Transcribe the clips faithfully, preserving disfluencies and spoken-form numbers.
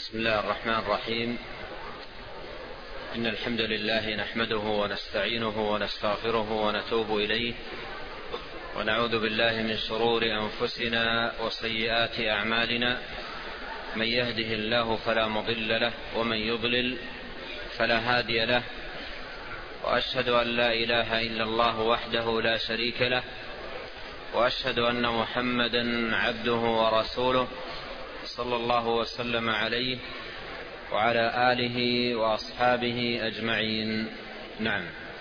بسم الله الرحمن الرحيم. إن الحمد لله نحمده ونستعينه ونستغفره ونتوب إليه، ونعوذ بالله من شرور أنفسنا وسيئات أعمالنا. من يهده الله فلا مضل له، ومن يضلل فلا هادي له. وأشهد أن لا إله إلا الله وحده لا شريك له، وأشهد أن محمدا عبده ورسوله صلى الله وسلم عليه وعلى آله وأصحابه أجمعين. نعم.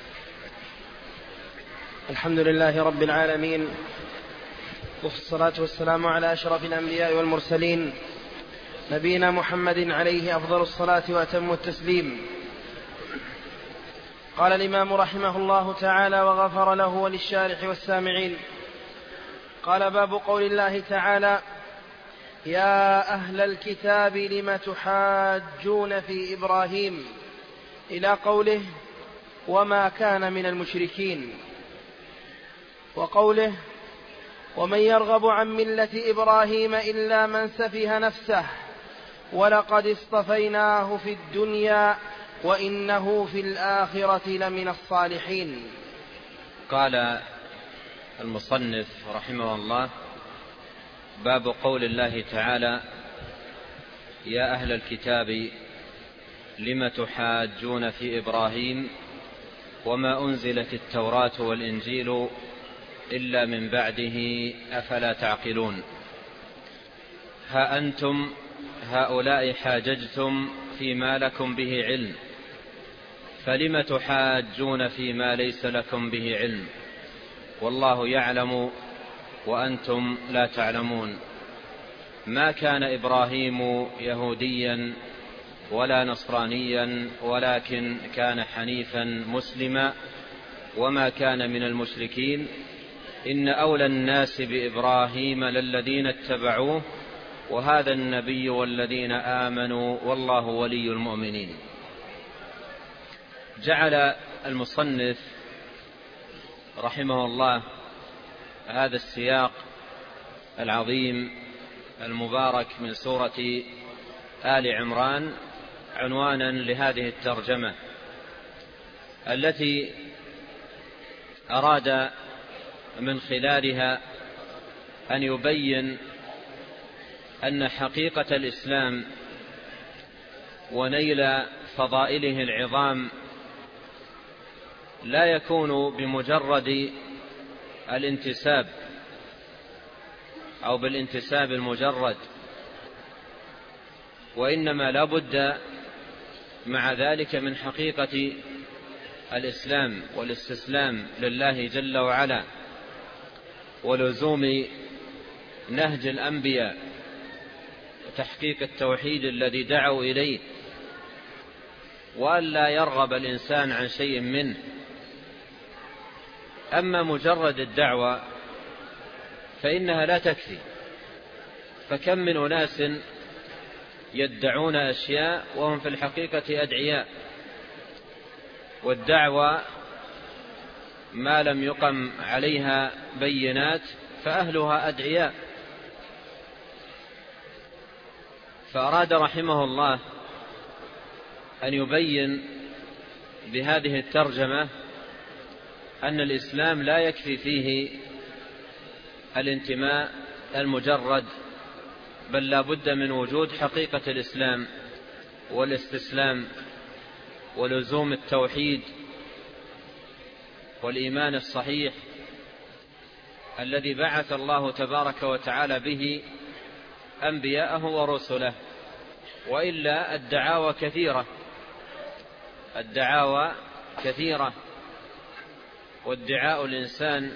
الحمد لله رب العالمين، والصلاة والسلام على أشرف الأنبياء والمرسلين، نبينا محمد عليه أفضل الصلاة وأتم التسليم. قال الإمام رحمه الله تعالى وغفر له وللشارح والسامعين. قال: باب قول الله تعالى: يا أهل الكتاب لم تحاجون في إبراهيم، إلى قوله: وما كان من المشركين، وقوله: ومن يرغب عن ملة إبراهيم إلا من سفه نفسه ولقد اصطفيناه في الدنيا وإنه في الآخرة لمن الصالحين. قال المصنف رحمه الله: باب قول الله تعالى: يا أهل الكتاب لم تحاجون في إبراهيم وما أنزلت التوراة والإنجيل إلا من بعده أفلا تعقلون. ها أنتم هؤلاء حاججتم فيما لكم به علم، فلم تحاجون فيما ليس لكم به علم، والله يعلم وأنتم لا تعلمون. ما كان إبراهيم يهوديا ولا نصرانيا، ولكن كان حنيفا مسلما وما كان من المشركين. إن أولى الناس بإبراهيم للذين اتبعوه وهذا النبي والذين آمنوا والله ولي المؤمنين. جعل المصنف رحمه الله هذا السياق العظيم المبارك من سورة آل عمران عنوانا لهذه الترجمة، التي أراد من خلالها أن يبين أن حقيقة الإسلام ونيل فضائله العظام لا يكون بمجرد الانتساب أو بالانتساب المجرد، وإنما لا بد مع ذلك من حقيقة الإسلام والاستسلام لله جل وعلا، ولزوم نهج الأنبياء وتحقيق التوحيد الذي دعوا إليه، وأن لا يرغب الإنسان عن شيء منه. أما مجرد الدعوة فإنها لا تكفي، فكم من أناس يدعون أشياء وهم في الحقيقة أدعياء، والدعوة ما لم يقم عليها بينات فأهلها أدعياء. فأراد رحمه الله أن يبين بهذه الترجمة أن الإسلام لا يكفي فيه الانتماء المجرد، بل لا بد من وجود حقيقة الإسلام والاستسلام ولزوم التوحيد والإيمان الصحيح الذي بعث الله تبارك وتعالى به أنبياءه ورسله. وإلا الدعاوى كثيرة الدعاوى كثيرة وادعاء الإنسان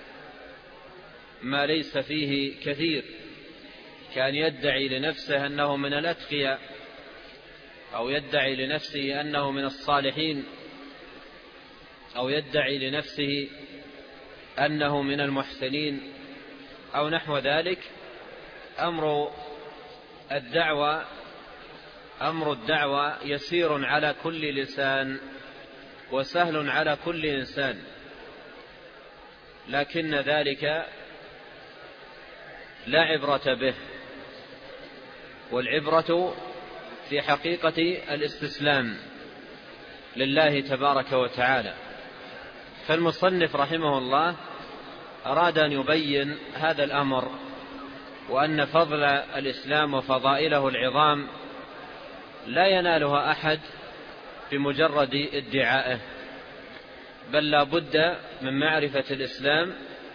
ما ليس فيه كثير، كان يدعي لنفسه أنه من الأتقياء، أو يدعي لنفسه أنه من الصالحين، أو يدعي لنفسه أنه من المحسنين، أو نحو ذلك. أمر الدعوة أمر الدعوة يسير على كل لسان وسهل على كل إنسان، لكن ذلك لا عبرة به، والعبرة في حقيقة الاستسلام لله تبارك وتعالى. فالمصنف رحمه الله أراد أن يبين هذا الأمر، وأن فضل الإسلام وفضائله العظام لا ينالها أحد بمجرد ادعائه، بل لا بد من معرفة الإسلام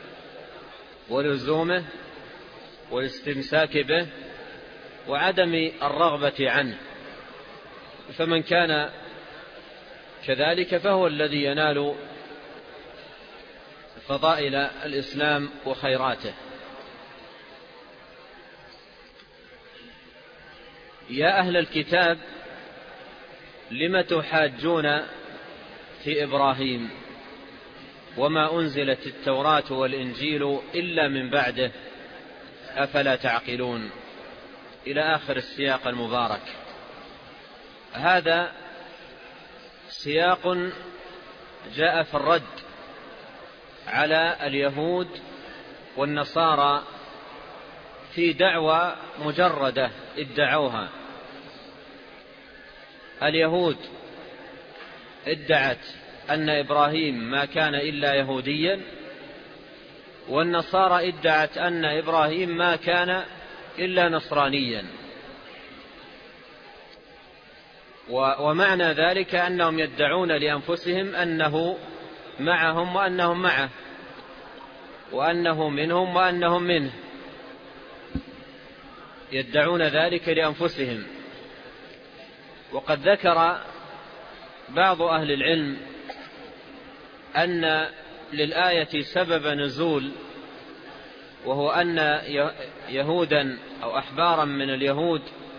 ولزومه والاستمساك به وعدم الرغبة عنه. فمن كان كذلك فهو الذي ينال فضائل الإسلام وخيراته. يا أهل الكتاب لم تحاجون في إبراهيم وما أنزلت التوراة والإنجيل إلا من بعده أفلا تعقلون، إلى آخر السياق المبارك. هذا سياق جاء في الرد على اليهود والنصارى في دعوى مجردة ادعوها. اليهود ادعت أن إبراهيم ما كان إلا يهوديا، والنصارى ادعت أن إبراهيم ما كان إلا نصرانيا. ومعنى ذلك أنهم يدعون لأنفسهم أنه معهم وأنهم معه، وأنه منهم وأنهم منه، يدعون ذلك لأنفسهم. وقد ذكر بعض أهل العلم أن للآية سبب نزول، وهو أن يهودا أو أحبارا من اليهود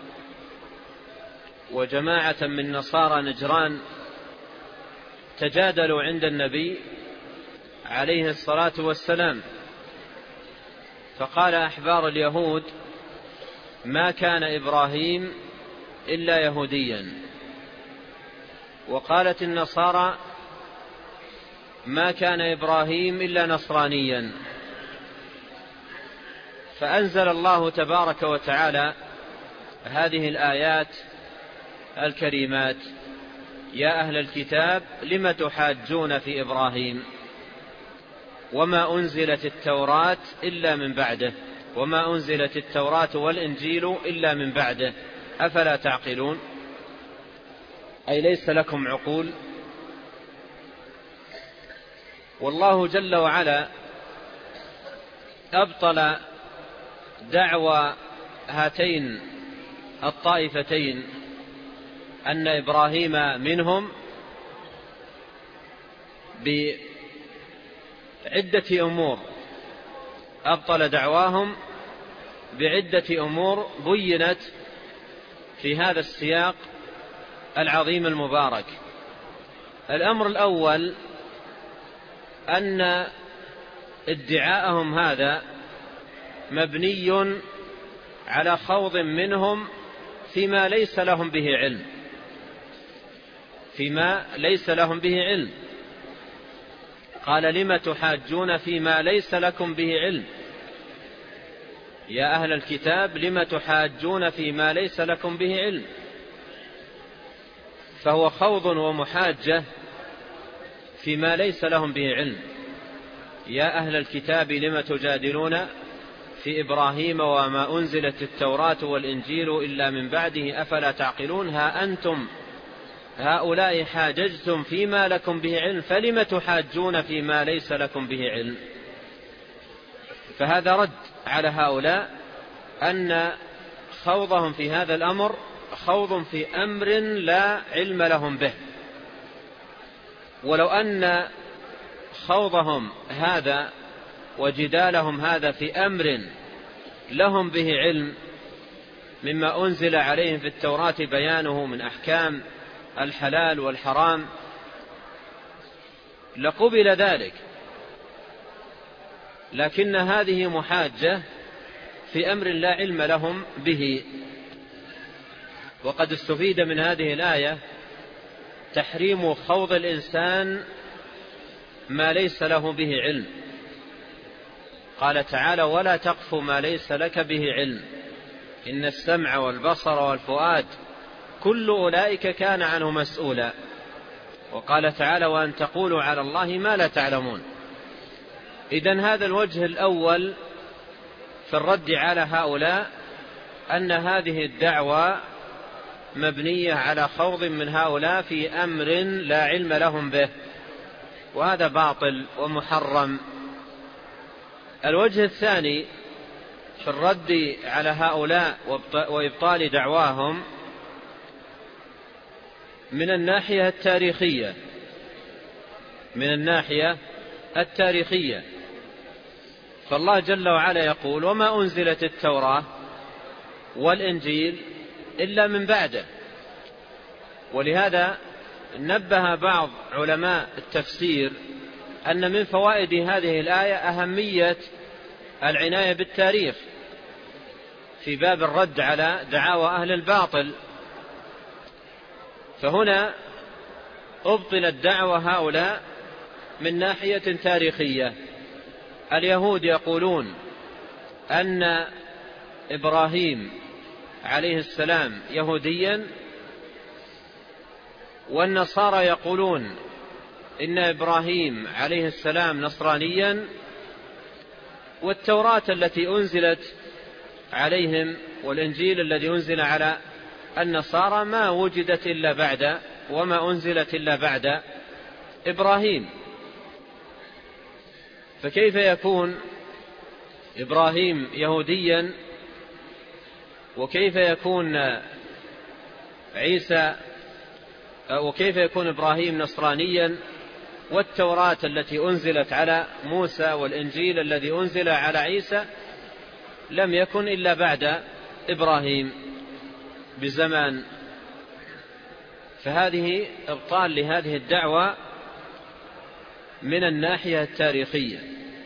وجماعة من نصارى نجران تجادلوا عند النبي عليه الصلاة والسلام، فقال أحبار اليهود: ما كان إبراهيم إلا يهوديا. وقالت النصارى: ما كان إبراهيم إلا نصرانيا. فأنزل الله تبارك وتعالى هذه الآيات الكريمات: يا أهل الكتاب لم تحاجون في إبراهيم وما أنزلت التوراة إلا من بعده وما أنزلت التوراة والإنجيل إلا من بعده أفلا تعقلون، أي ليس لكم عقول. والله جل وعلا أبطل دعوى هاتين الطائفتين أن إبراهيم منهم بعدة أمور، أبطل دعواهم بعدة أمور بينت في هذا السياق العظيم المبارك. الأمر الأول أن ادعاءهم هذا مبني على خوض منهم فيما ليس لهم به علم فيما ليس لهم به علم قال: لم تحاجون فيما ليس لكم به علم. يا أهل الكتاب لم تحاجون فيما ليس لكم به علم. فهو خوض ومحاجة فيما ليس لهم به علم. يا أهل الكتاب لم تجادلون في إبراهيم وما أنزلت التوراة والإنجيل إلا من بعده أفلا تعقلون. ها أنتم هؤلاء حاججتم فيما لكم به علم فلم تحاجون فيما ليس لكم به علم. فهذا رد على هؤلاء أن خوضهم في هذا الأمر خوض في أمر لا علم لهم به. ولو أن خوضهم هذا وجدالهم هذا في أمر لهم به علم مما أنزل عليهم في التوراة بيانه من أحكام الحلال والحرام لقبل ذلك، لكن هذه محاجة في أمر لا علم لهم به. وقد استفيد من هذه الآية تحريم خوض الإنسان ما ليس له به علم. قال تعالى: ولا تقف ما ليس لك به علم إن السمع والبصر والفؤاد كل أولئك كان عنه مسؤولا. وقال تعالى وأن تقولوا على الله ما لا تعلمون. إذن هذا الوجه الأول في الرد على هؤلاء أن هذه الدعوة مبنية على خوض من هؤلاء في أمر لا علم لهم به، وهذا باطل ومحرم. الوجه الثاني في الرد على هؤلاء وإبطال دعواهم من الناحية التاريخية من الناحية التاريخية فالله جل وعلا يقول وما أنزلت التوراة والإنجيل إلا من بعده. ولهذا نبه بعض علماء التفسير أن من فوائد هذه الآية أهمية العناية بالتاريخ في باب الرد على دعاوى أهل الباطل. فهنا أبطل الدعوة هؤلاء من ناحية تاريخية. اليهود يقولون أن إبراهيم عليه السلام يهوديا، والنصارى يقولون إن إبراهيم عليه السلام نصرانيا، والتوراة التي أنزلت عليهم والإنجيل الذي أنزل على النصارى ما وجدت إلا بعد وما أنزلت إلا بعد إبراهيم. فكيف يكون إبراهيم يهوديا وكيف يكون عيسى وكيف يكون إبراهيم نصرانيا والتوراة التي أنزلت على موسى والإنجيل الذي أنزل على عيسى لم يكن إلا بعد إبراهيم بزمان؟ فهذه إبطال لهذه الدعوة من الناحية التاريخية.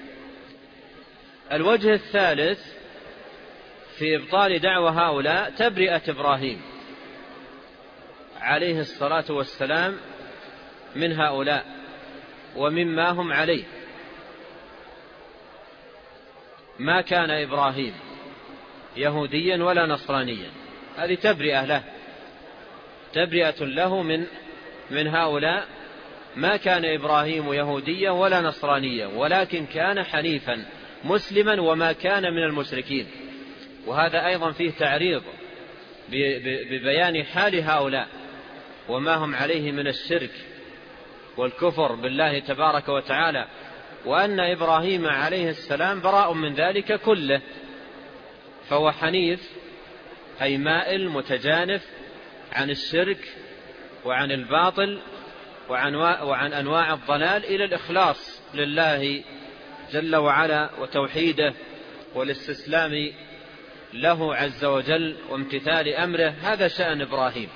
الوجه الثالث في إبطال دعوة هؤلاء تبرئة إبراهيم عليه الصلاة والسلام من هؤلاء ومما هم عليه. ما كان إبراهيم يهوديا ولا نصرانيا، هذه تبرئة له، تبرئة له من من هؤلاء. ما كان إبراهيم يهوديا ولا نصرانيا ولكن كان حنيفا مسلما وما كان من المشركين. وهذا أيضا فيه تعريض ببيان حال هؤلاء وما هم عليه من الشرك والكفر بالله تبارك وتعالى، وأن إبراهيم عليه السلام براء من ذلك كله، فهو حنيف أي مائل متجانف عن الشرك وعن الباطل وعن, وعن أنواع الضلال إلى الإخلاص لله جل وعلا وتوحيده والاستسلام له عز وجل وامتثال أمره. هذا شأن إبراهيم.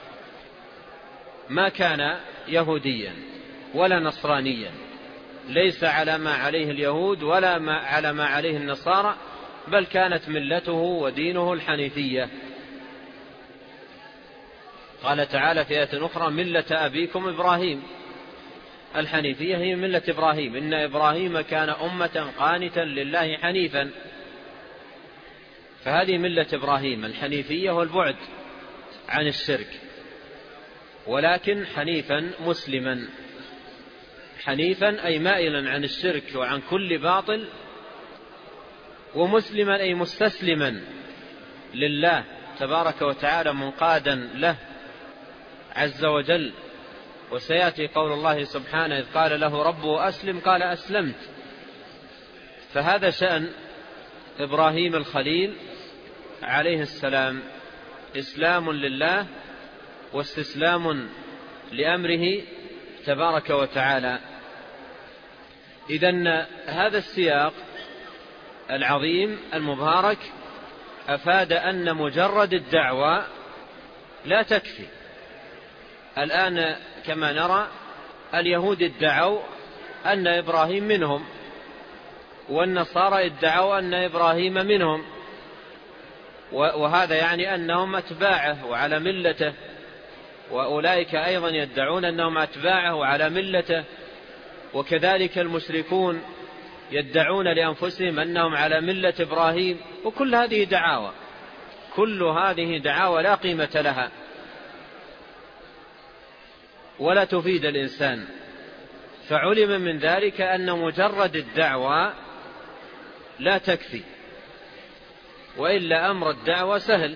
ما كان يهوديا ولا نصرانيا، ليس على ما عليه اليهود ولا ما على ما عليه النصارى، بل كانت ملته ودينه الحنيفية. قال تعالى في آية أخرى ملة أبيكم إبراهيم. الحنيفية هي ملة إبراهيم، إن إبراهيم كان أمة قانتا لله حنيفا. فهذه ملة إبراهيم الحنيفية والبعد عن الشرك، ولكن حنيفا مسلما. حنيفا أي مائلا عن الشرك وعن كل باطل، ومسلما أي مستسلما لله تبارك وتعالى منقادا له عز وجل. وسيأتي قول الله سبحانه إذ قال له ربه أسلم قال أسلمت. فهذا شأن إبراهيم الخليل عليه السلام، إسلام لله واستسلام لأمره تبارك وتعالى. إذن هذا السياق العظيم المبارك أفاد أن مجرد الدعوة لا تكفي. الآن كما نرى اليهود ادعوا أن إبراهيم منهم، والنصارى ادعوا أن إبراهيم منهم، وهذا يعني أنهم أتباعه وعلى ملته، وأولئك أيضا يدعون أنهم أتباعه وعلى ملته، وكذلك المشركون يدعون لأنفسهم أنهم على ملة إبراهيم. وكل هذه دعاوى، كل هذه دعاوى لا قيمة لها ولا تفيد الإنسان. فعلم من ذلك أن مجرد الدعوة لا تكفي، وإلا أمر الدعوة سهل.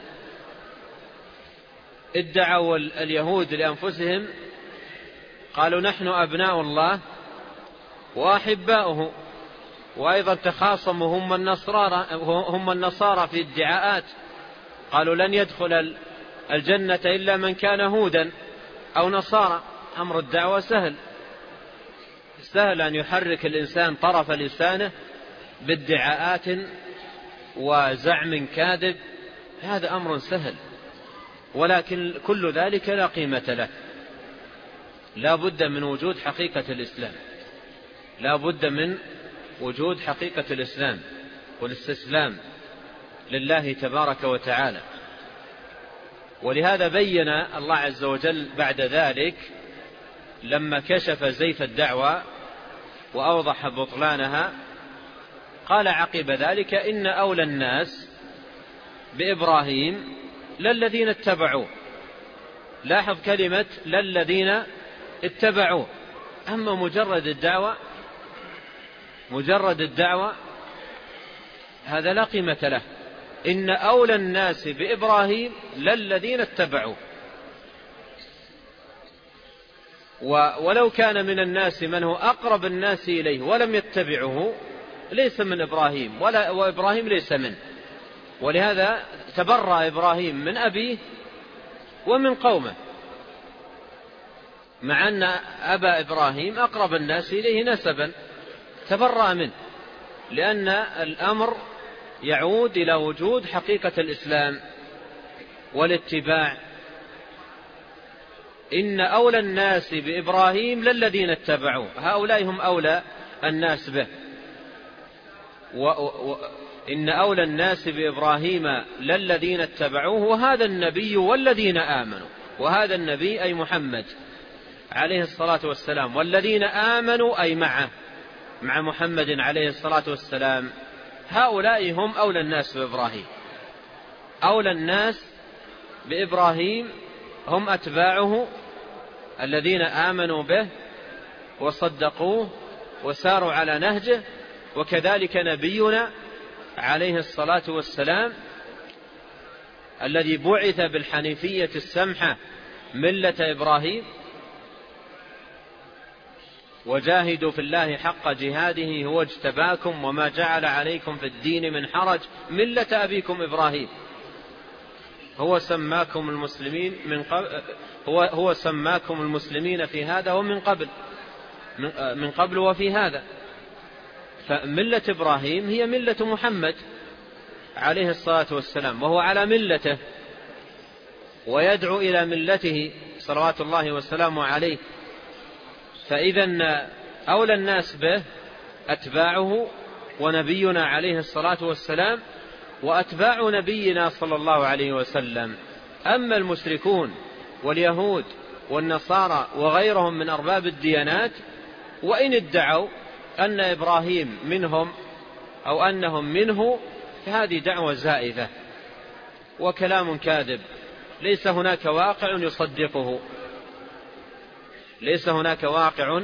ادعوا اليهود لأنفسهم قالوا نحن أبناء الله وأحباؤه، وأيضا تخاصموا هم النصارى هم النصارى في ادعاءات، قالوا لن يدخل الجنة إلا من كان هودا أو نصارى. أمر الدعوة سهل، سهل أن يحرك الإنسان طرف لسانه بادعاءات وزعم كاذب، هذا أمر سهل، ولكن كل ذلك لا قيمة له. لا بد من وجود حقيقة الإسلام، لا بد من وجود حقيقة الإسلام والاستسلام لله تبارك وتعالى. ولهذا بين الله عز وجل بعد ذلك لما كشف زيف الدعوة وأوضح بطلانها، قال عقب ذلك إن أولى الناس بإبراهيم للذين اتبعوه. لاحظ كلمة للذين اتبعوه. أما مجرد الدعوة مجرد الدعوة هذا لا قيمة له. إن أولى الناس بإبراهيم للذين اتبعوه. ولو كان من الناس من هو أقرب الناس إليه ولم يتبعه ليس من إبراهيم، ولا وإبراهيم ليس منه. ولهذا تبرأ إبراهيم من أبيه ومن قومه، مع أن أبا إبراهيم أقرب الناس إليه نسبا، تبرأ منه، لأن الأمر يعود إلى وجود حقيقة الإسلام والاتباع. إن أولى الناس بإبراهيم للذين اتبعوه، هؤلاء هم أولى الناس به. و... و... إن أولى الناس بإبراهيم للذين اتبعوه وهذا النبي والذين آمنوا. وهذا النبي أي محمد عليه الصلاة والسلام، والذين آمنوا أي معه مع محمد عليه الصلاة والسلام، هؤلاء هم أولى الناس بإبراهيم. أولى الناس بإبراهيم هم أتباعه الذين آمنوا به وصدقوه وساروا على نهجه. وكذلك نبينا عليه الصلاة والسلام الذي بعث بالحنيفية السمحة ملة إبراهيم، وجاهدوا في الله حق جهاده هو اجتباكم وما جعل عليكم في الدين من حرج ملة أبيكم إبراهيم هو سماكم المسلمين من قبل هو هو سماكم المسلمين في هذا ومن قبل من قبل وفي هذا. فملة إبراهيم هي ملة محمد عليه الصلاة والسلام، وهو على ملته ويدعو إلى ملته صلوات الله وسلامه عليه. فإذا أولى الناس به أتباعه ونبينا عليه الصلاة والسلام وأتباع نبينا صلى الله عليه وسلم. أما المشركون واليهود والنصارى وغيرهم من أرباب الديانات وإن ادعوا أن إبراهيم منهم أو أنهم منه فهذه دعوة زائفة وكلام كاذب، ليس هناك واقع يصدقه، ليس هناك واقع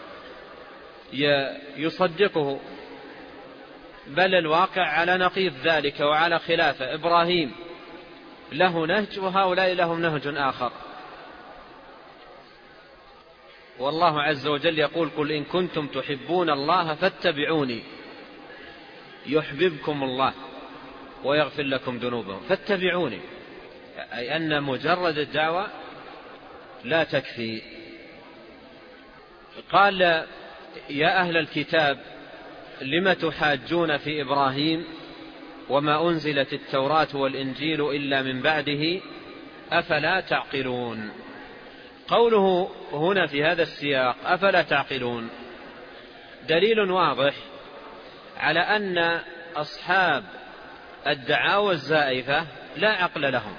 يصدقه، بل الواقع على نقيض ذلك وعلى خلافه. إبراهيم له نهج وهؤلاء لهم نهج آخر. والله عز وجل يقول قل إن كنتم تحبون الله فاتبعوني يحببكم الله ويغفر لكم ذنوبكم. فاتبعوني أي أن مجرد الدعوة لا تكفي. قال يا أهل الكتاب لم تحاجون في إبراهيم وما أنزلت التوراة والإنجيل إلا من بعده أفلا تعقلون. قوله هنا في هذا السياق أفلا تعقلون دليل واضح على أن أصحاب الدعاوى الزائفة لا عقل لهم.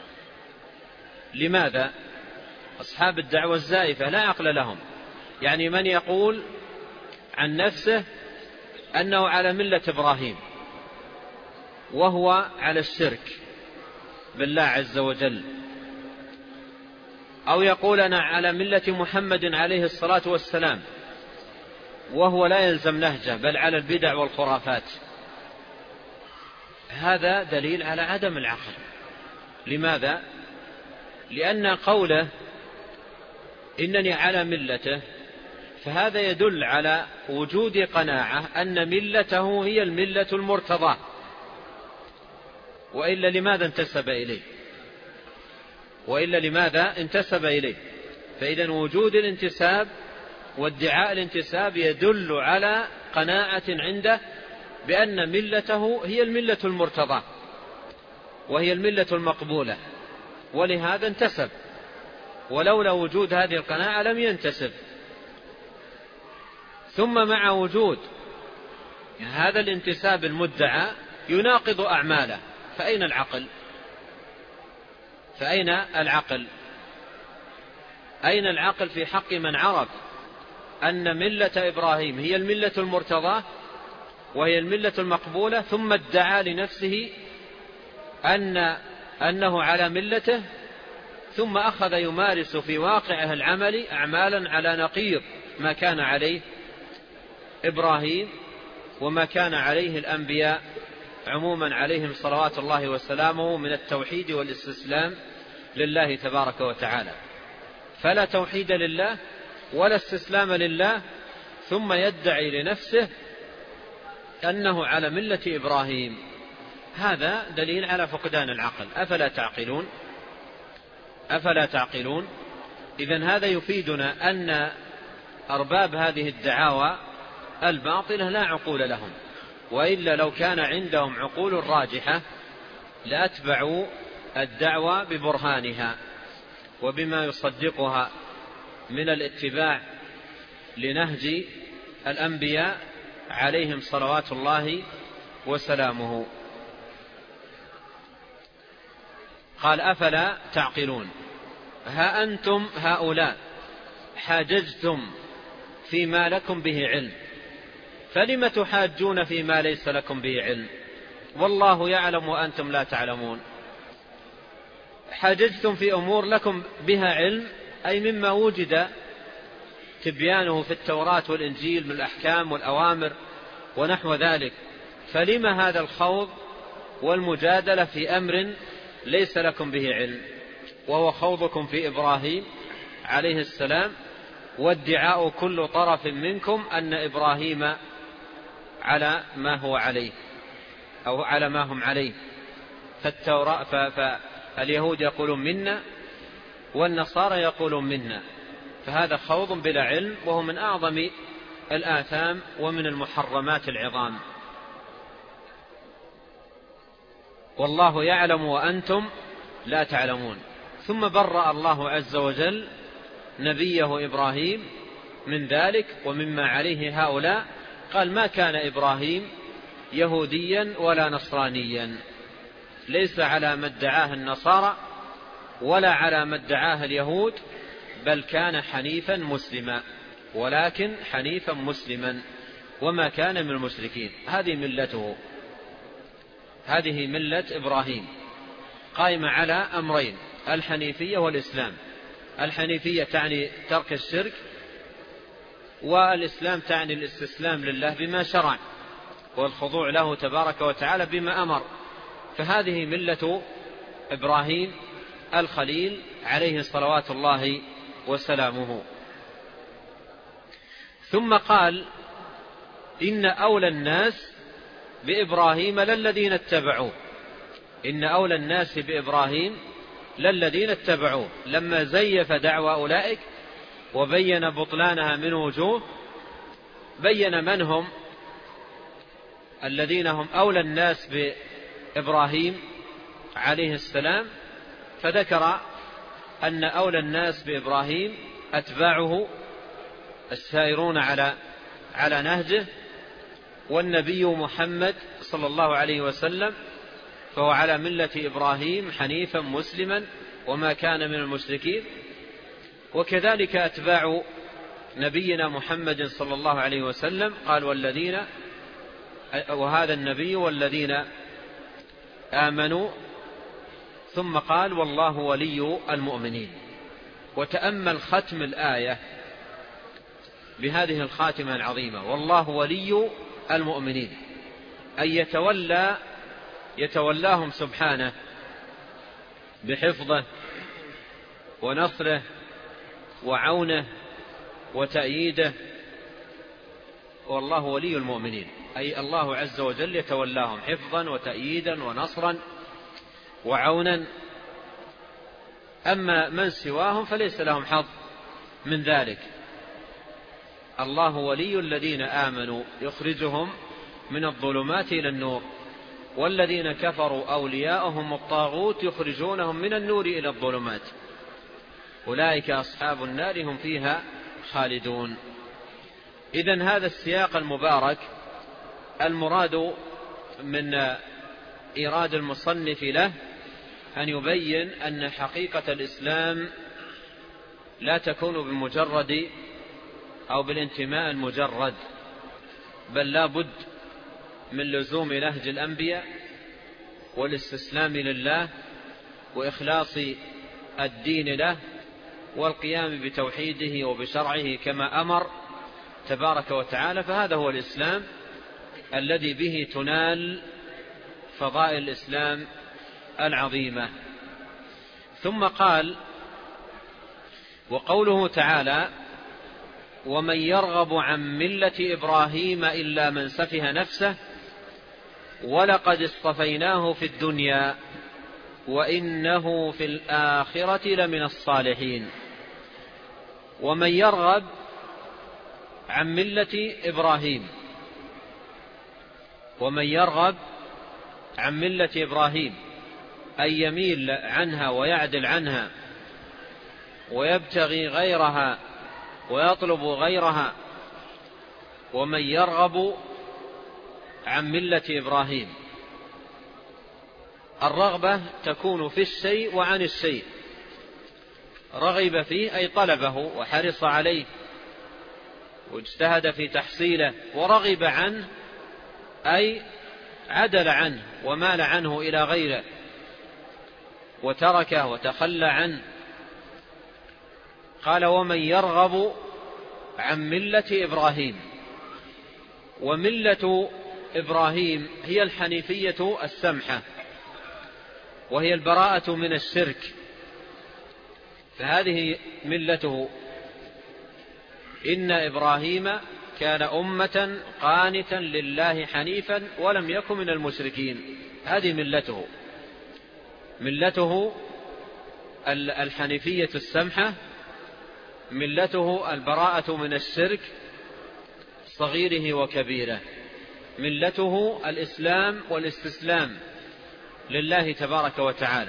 لماذا؟ أصحاب الدعوى الزائفة لا عقل لهم، يعني من يقول عن نفسه أنه على ملة إبراهيم وهو على الشرك بالله عز وجل، أو يقول أنا على ملة محمد عليه الصلاة والسلام وهو لا يلزم نهجه بل على البدع والخرافات، هذا دليل على عدم العقل. لماذا؟ لأن قوله إنني على ملته فهذا يدل على وجود قناعة أن ملته هي الملة المرتضى، وإلا لماذا انتسب إليه؟ وإلا لماذا انتسب إليه؟ فإذا وجود الانتساب وادعاء الانتساب يدل على قناعة عنده بأن ملته هي الملة المرتضى وهي الملة المقبولة، ولهذا انتسب، ولولا وجود هذه القناعة لم ينتسب. ثم مع وجود هذا الانتساب المدعى يناقض أعماله، فأين العقل؟ فأين العقل؟ أين العقل في حق من عرف أن ملة إبراهيم هي الملة المرتضاة وهي الملة المقبولة، ثم ادعى لنفسه أن أنه على ملته، ثم أخذ يمارس في واقعه العمل أعمالا على نقيض ما كان عليه إبراهيم وما كان عليه الأنبياء عموما عليهم صلوات الله وسلامه من التوحيد والاستسلام لله تبارك وتعالى. فلا توحيد لله ولا استسلام لله، ثم يدعي لنفسه أنه على ملة إبراهيم، هذا دليل على فقدان العقل. أفلا تعقلون؟ أفلا تعقلون؟ إذن هذا يفيدنا أن أرباب هذه الدعاوى الباطلة لا عقول لهم، وإلا لو كان عندهم عقول راجحة لأتبعوا الدعوى ببرهانها وبما يصدقها من الاتباع لنهج الأنبياء عليهم صلوات الله وسلامه. قال أفلا تعقلون؟ ها أنتم هؤلاء حاججتم فيما لكم به علم، فلم تحاجون فيما ليس لكم به علم والله يعلم وأنتم لا تعلمون. حاججتم في أمور لكم بها علم، أي مما وجد تبيانه في التوراة والإنجيل من الأحكام والأوامر ونحو ذلك، فلم هذا الخوض والمجادلة في أمر ليس لكم به علم، وهو خوضكم في إبراهيم عليه السلام وادعاء كل طرف منكم أن إبراهيم على ما هو عليه أو على ما هم عليه. فالتوراة فاليهود يقولون منا والنصارى يقولون منا، فهذا خوض بلا علم، وهو من أعظم الآثام ومن المحرمات العظام. والله يعلم وأنتم لا تعلمون. ثم برأ الله عز وجل نبيه إبراهيم من ذلك ومما عليه هؤلاء، قال ما كان إبراهيم يهوديا ولا نصرانيا، ليس على ما ادعاه النصارى ولا على ما ادعاه اليهود، بل كان حنيفا مسلما، ولكن حنيفا مسلما وما كان من المشركين. هذه ملته، هذه ملة إبراهيم قائمة على أمرين: الحنيفية والإسلام. الحنيفية تعني ترك الشرك، والإسلام تعني الاستسلام لله بما شرع والخضوع له تبارك وتعالى بما أمر. فهذه ملة إبراهيم الخليل عليه صلوات الله وسلامه. ثم قال إن أولى الناس بإبراهيم للذين اتبعوه. إن أولى الناس بإبراهيم للذين اتبعوه، لما زيف دعوى أولئك وبين بطلانها من وجوه، بين من هم الذين هم أولى الناس بإبراهيم عليه السلام، فذكر أن أولى الناس بإبراهيم أتباعه السائرون على على نهجه، والنبي محمد صلى الله عليه وسلم فهو على ملة إبراهيم حنيفا مسلما وما كان من المشركين، وكذلك أتباع نبينا محمد صلى الله عليه وسلم. قال والذين، وهذا النبي والذين آمنوا، ثم قال والله ولي المؤمنين. وتأمل ختم الآية بهذه الخاتمة العظيمة: والله ولي المؤمنين، أي يتولى يتولاهم سبحانه بحفظه ونصره وعونه وتأييده. والله ولي المؤمنين، أي الله عز وجل يتولاهم حفظا وتأييدا ونصرا وعونا. أما من سواهم فليس لهم حظ من ذلك. الله ولي الذين آمنوا يخرجهم من الظلمات إلى النور، والذين كفروا أولياؤهم الطاغوت يخرجونهم من النور إلى الظلمات، أولئك أصحاب النار هم فيها خالدون. إذن هذا السياق المبارك المراد من إيراد المصنف له أن يبين أن حقيقة الإسلام لا تكون بمجرد أو بالانتماء المجرد، بل لا بد من لزوم نهج الأنبياء والاستسلام لله وإخلاص الدين له والقيام بتوحيده وبشرعه كما أمر تبارك وتعالى. فهذا هو الإسلام الذي به تنال فضائل الإسلام العظيمة. ثم قال: وقوله تعالى: ومن يرغب عن ملة إبراهيم إلا من سفه نفسه ولقد اصطفيناه في الدنيا وإنه في الآخرة لمن الصالحين. ومن يرغب عن ملة إبراهيم، ومن يرغب عن ملة إبراهيم أي يميل عنها ويعدل عنها ويبتغي غيرها ويطلب غيرها. ومن يرغب عن ملة إبراهيم، الرغبة تكون في الشيء وعن الشيء، رغب فيه أي طلبه وحرص عليه واجتهد في تحصيله، ورغب عنه أي عدل عنه ومال عنه إلى غيره وتركه وتخلى عنه. قال: ومن يرغب عن ملة إبراهيم. وملة إبراهيم هي الحنيفية السمحة، وهي البراءة من الشرك، فهذه ملته. إن إبراهيم كان أمة قانتا لله حنيفا ولم يكن من المشركين. هذه ملته، ملته الحنيفية السمحة، ملته البراءة من الشرك صغيره وكبيره، ملته الإسلام والاستسلام لله تبارك وتعالى.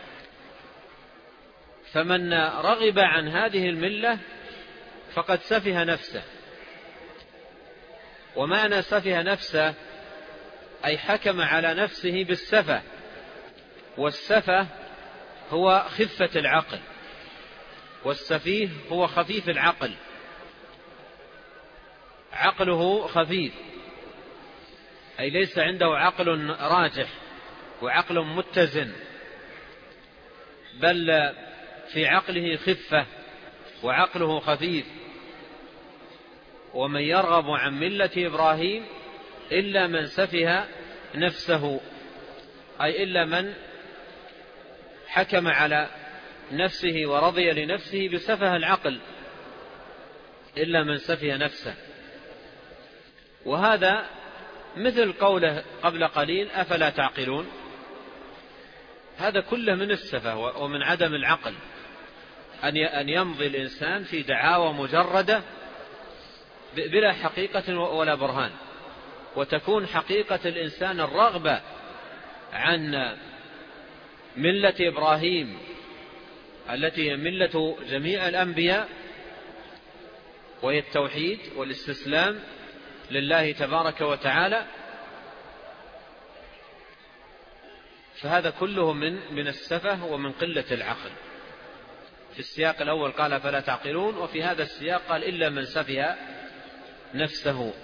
فمن رغب عن هذه الملة فقد سفه نفسه. ومعنى سفه نفسه أي حكم على نفسه بالسفه، والسفه هو خفة العقل، والسفيه هو خفيف العقل، عقله خفيف أي ليس عنده عقل راجح وعقل متزن، بل في عقله خفة وعقله خفيف. ومن يرغب عن ملة إبراهيم إلا من سفه نفسه، أي إلا من حكم على نفسه ورضي لنفسه بسفه العقل، إلا من سفه نفسه. وهذا مثل قوله قبل قليل: أفلا تعقلون. هذا كله من السفه ومن عدم العقل، أن يمضي الإنسان في دعاوى مجردة بلا حقيقة ولا برهان، وتكون حقيقة الإنسان الرغبة عن ملة إبراهيم التي هي ملة جميع الأنبياء، وهي التوحيد والاستسلام لله تبارك وتعالى. فهذا كله من من السفه ومن قلة العقل. في السياق الأول قال: فلا تعقلون، وفي هذا السياق قال: إلا من سفه نفسه.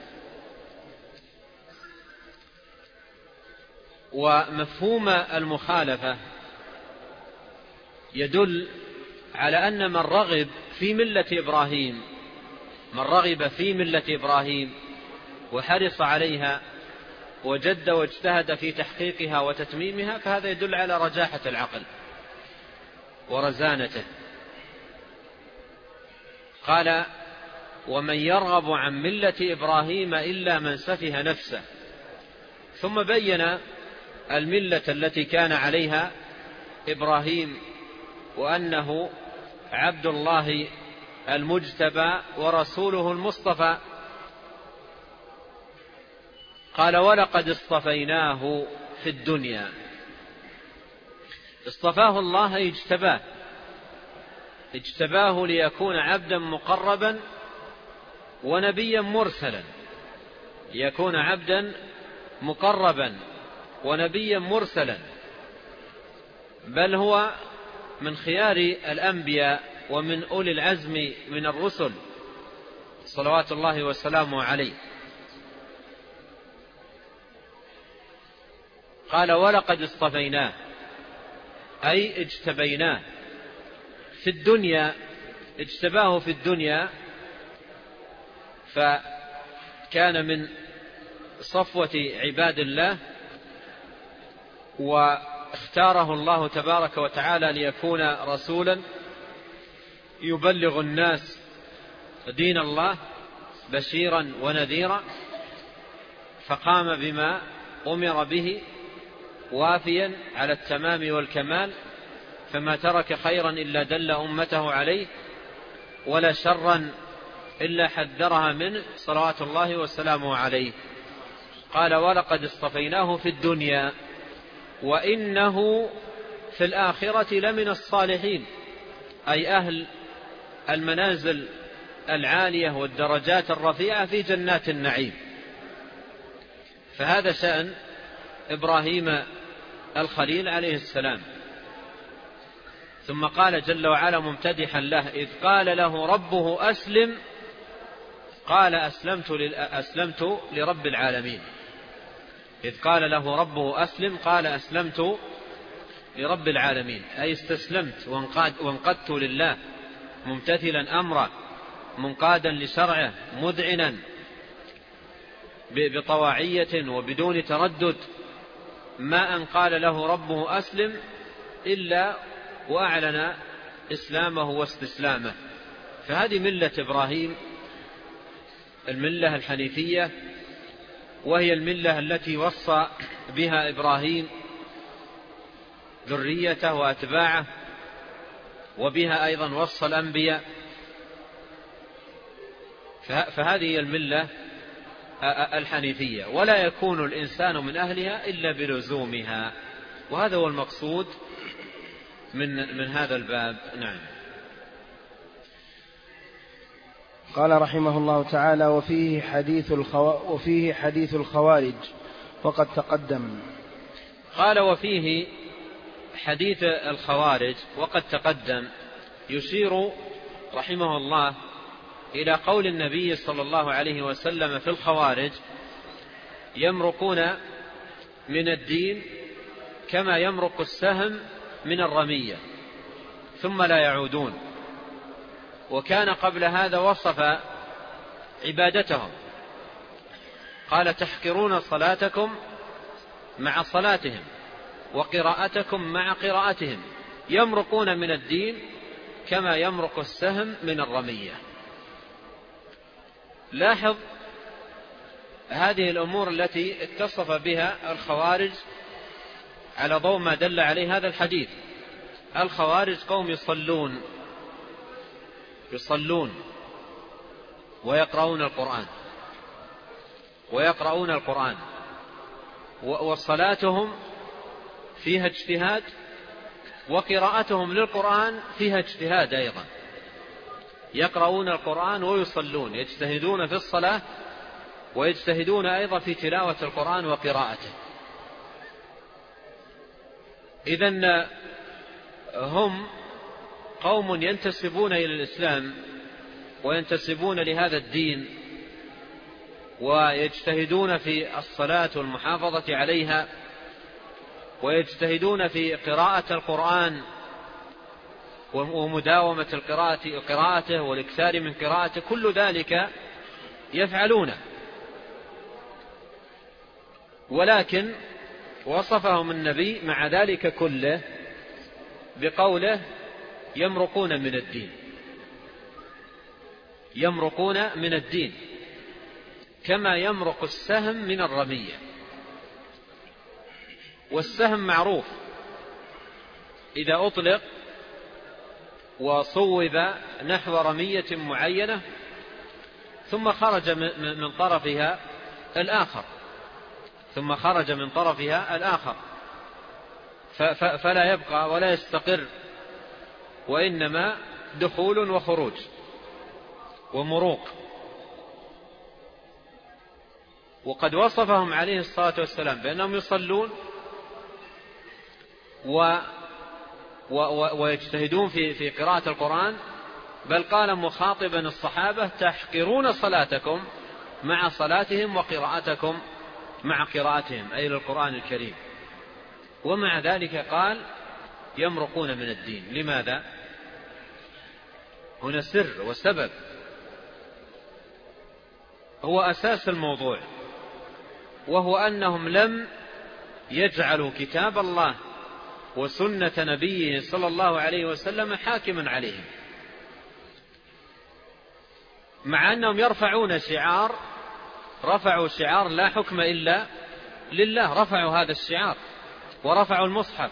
ومفهوم المخالفة يدل على أن من رغب في ملة إبراهيم من رغب في ملة إبراهيم وحرص عليها وجد واجتهد في تحقيقها وتتميمها، فهذا يدل على رجاحة العقل ورزانته. قال: ومن يرغب عن ملة إبراهيم إلا من سفه نفسه. ثم بين الملة التي كان عليها إبراهيم، وأنه عبد الله المجتبى ورسوله المصطفى. قال: ولقد اصطفيناه في الدنيا. اصطفاه الله، اجتباه اجتباه ليكون عبدا مقربا ونبيا مرسلا، ليكون عبدا مقربا ونبيا مرسلا، بل هو من خيار الأنبياء ومن أولي العزم من الرسل صلوات الله وسلامه عليه. قال: ولقد اصطفيناه، أي اجتبيناه في الدنيا. اجتباه في الدنيا، فكان من صفوة عباد الله، واختاره الله تبارك وتعالى ليكون رسولا يبلغ الناس دين الله بشيرا ونذيرا، فقام بما أمر به وافيا على التمام والكمال، فما ترك خيرا إلا دل أمته عليه، ولا شرا إلا حذرها منه صلوات الله وسلامه عليه. قال: ولقد اصطفيناه في الدنيا وإنه في الآخرة لمن الصالحين، أي أهل المنازل العالية والدرجات الرفيعة في جنات النعيم. فهذا شأن إبراهيم الخليل عليه السلام. ثم قال جل وعلا ممتدحا له: إذ قال له ربه أسلم قال أسلمت, أسلمت لرب العالمين. إذ قال له ربه أسلم قال أسلمت لرب العالمين، أي استسلمت وانقدت لله، ممتثلا أمره، منقادا لشرعه، مذعنا بطواعية وبدون تردد، ما أن قال له ربه أسلم إلا وأعلن إسلامه واستسلامه. فهذه ملة إبراهيم، الملة الحنيفية، وهي الملة التي وصى بها إبراهيم ذريته وأتباعه، وبها أيضا وصى الأنبياء. فهذه الملة الحنيفية، ولا يكون الإنسان من أهلها إلا بلزومها، وهذا هو المقصود من من هذا الباب. نعم. قال رحمه الله تعالى: وفيه حديث الخو... وفيه حديث الخوارج وقد تقدم. قال: وفيه حديث الخوارج وقد تقدم، يشير رحمه الله إلى قول النبي صلى الله عليه وسلم في الخوارج: يمرقون من الدين كما يمرق السهم من الرمية ثم لا يعودون. وكان قبل هذا وصف عبادتهم، قال: تحقرون صلاتكم مع صلاتهم وقراءتكم مع قراءتهم، يمرقون من الدين كما يمرق السهم من الرمية. لاحظ هذه الأمور التي اتصف بها الخوارج على ضوء ما دل عليه هذا الحديث. الخوارج قوم يصلون يصلون ويقرؤون القرآن ويقرؤون القرآن وصلاتهم فيها اجتهاد، وقراءتهم للقرآن فيها اجتهاد أيضا. يقرؤون القرآن ويصلون، يجتهدون في الصلاة ويجتهدون أيضا في تلاوة القرآن وقراءته. إذن هم قوم ينتسبون إلى الإسلام وينتسبون لهذا الدين، ويجتهدون في الصلاة والمحافظة عليها، ويجتهدون في قراءة القرآن ومداومة القراءة قراءته والإكثار من قراءته، كل ذلك يفعلونه، ولكن وصفهم النبي مع ذلك كله بقوله يمرقون من الدين، يمرقون من الدين كما يمرق السهم من الرمية. والسهم معروف إذا أطلق وصوب نحو رمية معينة ثم خرج من طرفها الآخر ثم خرج من طرفها الآخر فلا يبقى ولا يستقر، وإنما دخول وخروج ومروق. وقد وصفهم عليه الصلاة والسلام بأنهم يصلون و ويجتهدون في في قراءة القرآن، بل قال مخاطبا الصحابة تحقرون صلاتكم مع صلاتهم وقراءتكم مع قراءتهم، أي للقرآن الكريم. ومع ذلك قال يمرقون من الدين. لماذا؟ هنا سر وسبب، هو أساس الموضوع، وهو أنهم لم يجعلوا كتاب الله وسنة نبيه صلى الله عليه وسلم حاكما عليهم، مع أنهم يرفعون شعار رفعوا شعار لا حكم إلا لله، رفعوا هذا الشعار ورفعوا المصحف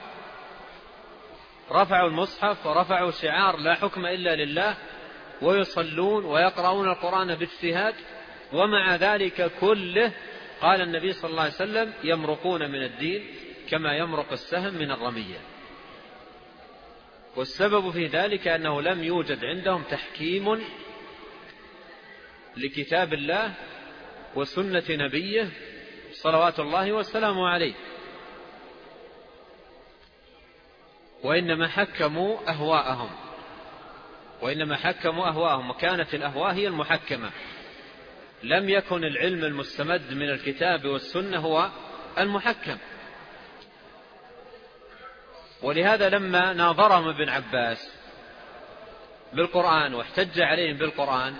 رفعوا المصحف ورفعوا شعار لا حكم إلا لله، ويصلون ويقرؤون القرآن باجتهاد، ومع ذلك كله قال النبي صلى الله عليه وسلم يمرقون من الدين كما يمرق السهم من الرمية. والسبب في ذلك أنه لم يوجد عندهم تحكيم لكتاب الله وسنة نبيه صلوات الله والسلام عليه، وإنما حكموا أهواءهم وإنما حكموا أهواءهم وكانت الأهواء هي المحكمة. لم يكن العلم المستمد من الكتاب والسنة هو المحكم. ولهذا لما ناظرهم ابن عباس بالقرآن واحتج عليهم بالقرآن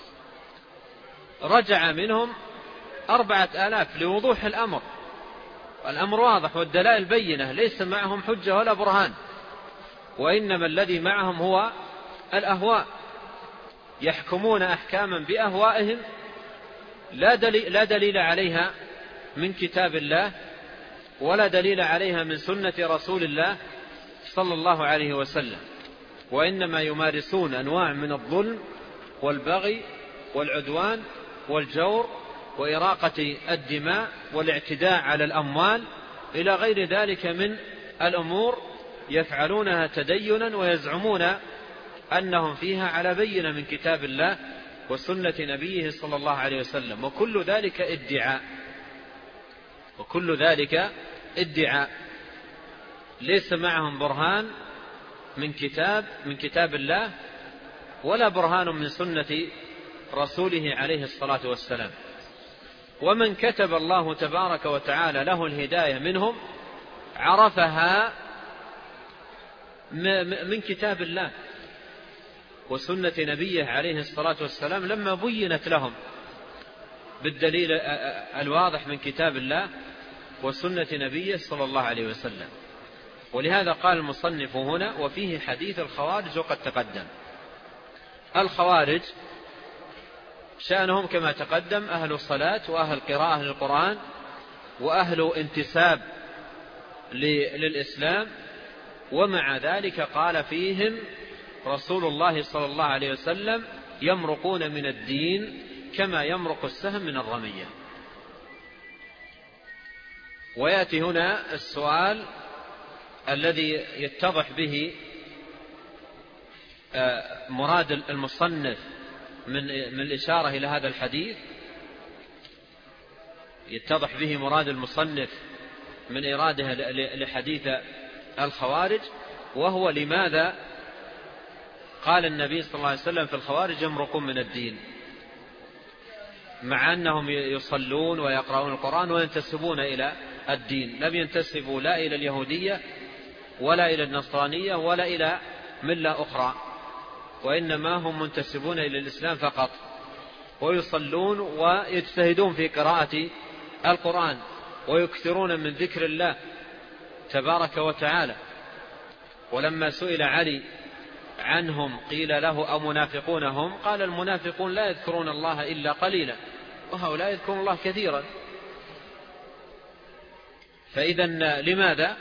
رجع منهم أربعة آلاف لوضوح الأمر، الأمر واضح والدلائل بينة، ليس معهم حجة ولا برهان، وإنما الذي معهم هو الأهواء، يحكمون أحكاما بأهوائهم لا دليل, لا دليل عليها من كتاب الله ولا دليل عليها من سنة رسول الله صلى الله عليه وسلم، وإنما يمارسون أنواع من الظلم والبغي والعدوان والجور وإراقة الدماء والاعتداء على الأموال إلى غير ذلك من الأمور يفعلونها تدينا ويزعمون أنهم فيها على بينة من كتاب الله وسنة نبيه صلى الله عليه وسلم، وكل ذلك ادعاء وكل ذلك ادعاء ليس معهم برهان من كتاب من كتاب الله ولا برهان من سنة رسوله عليه الصلاة والسلام. ومن كتب الله تبارك وتعالى له الهداية منهم عرفها من كتاب الله وسنة نبيه عليه الصلاة والسلام لما بينت لهم بالدليل الواضح من كتاب الله وسنة نبيه صلى الله عليه وسلم. ولهذا قال المصنف هنا وفيه حديث الخوارج وقد تقدم. الخوارج شأنهم كما تقدم أهل الصلاة وأهل قراءة للقرآن وأهل انتساب للإسلام، ومع ذلك قال فيهم رسول الله صلى الله عليه وسلم يمرقون من الدين كما يمرق السهم من الرمية. ويأتي هنا السؤال الذي يتضح به مراد المصنف من من الإشارة إلى هذا الحديث، يتضح به مراد المصنف من إراده لحديث الخوارج، وهو لماذا قال النبي صلى الله عليه وسلم في الخوارج يمرقون من الدين، مع أنهم يصلون ويقرؤون القرآن وينتسبون إلى الدين، لم ينتسبوا لا إلى اليهودية ولا إلى النصرانية ولا إلى ملة أخرى، وإنما هم منتسبون إلى الإسلام فقط، ويصلون ويجتهدون في قراءة القرآن ويكثرون من ذكر الله تبارك وتعالى. ولما سئل علي عنهم قيل له أمنافقون هم؟ قال المنافقون لا يذكرون الله إلا قليلا، وهؤلاء يذكرون الله كثيرا. فإذا لماذا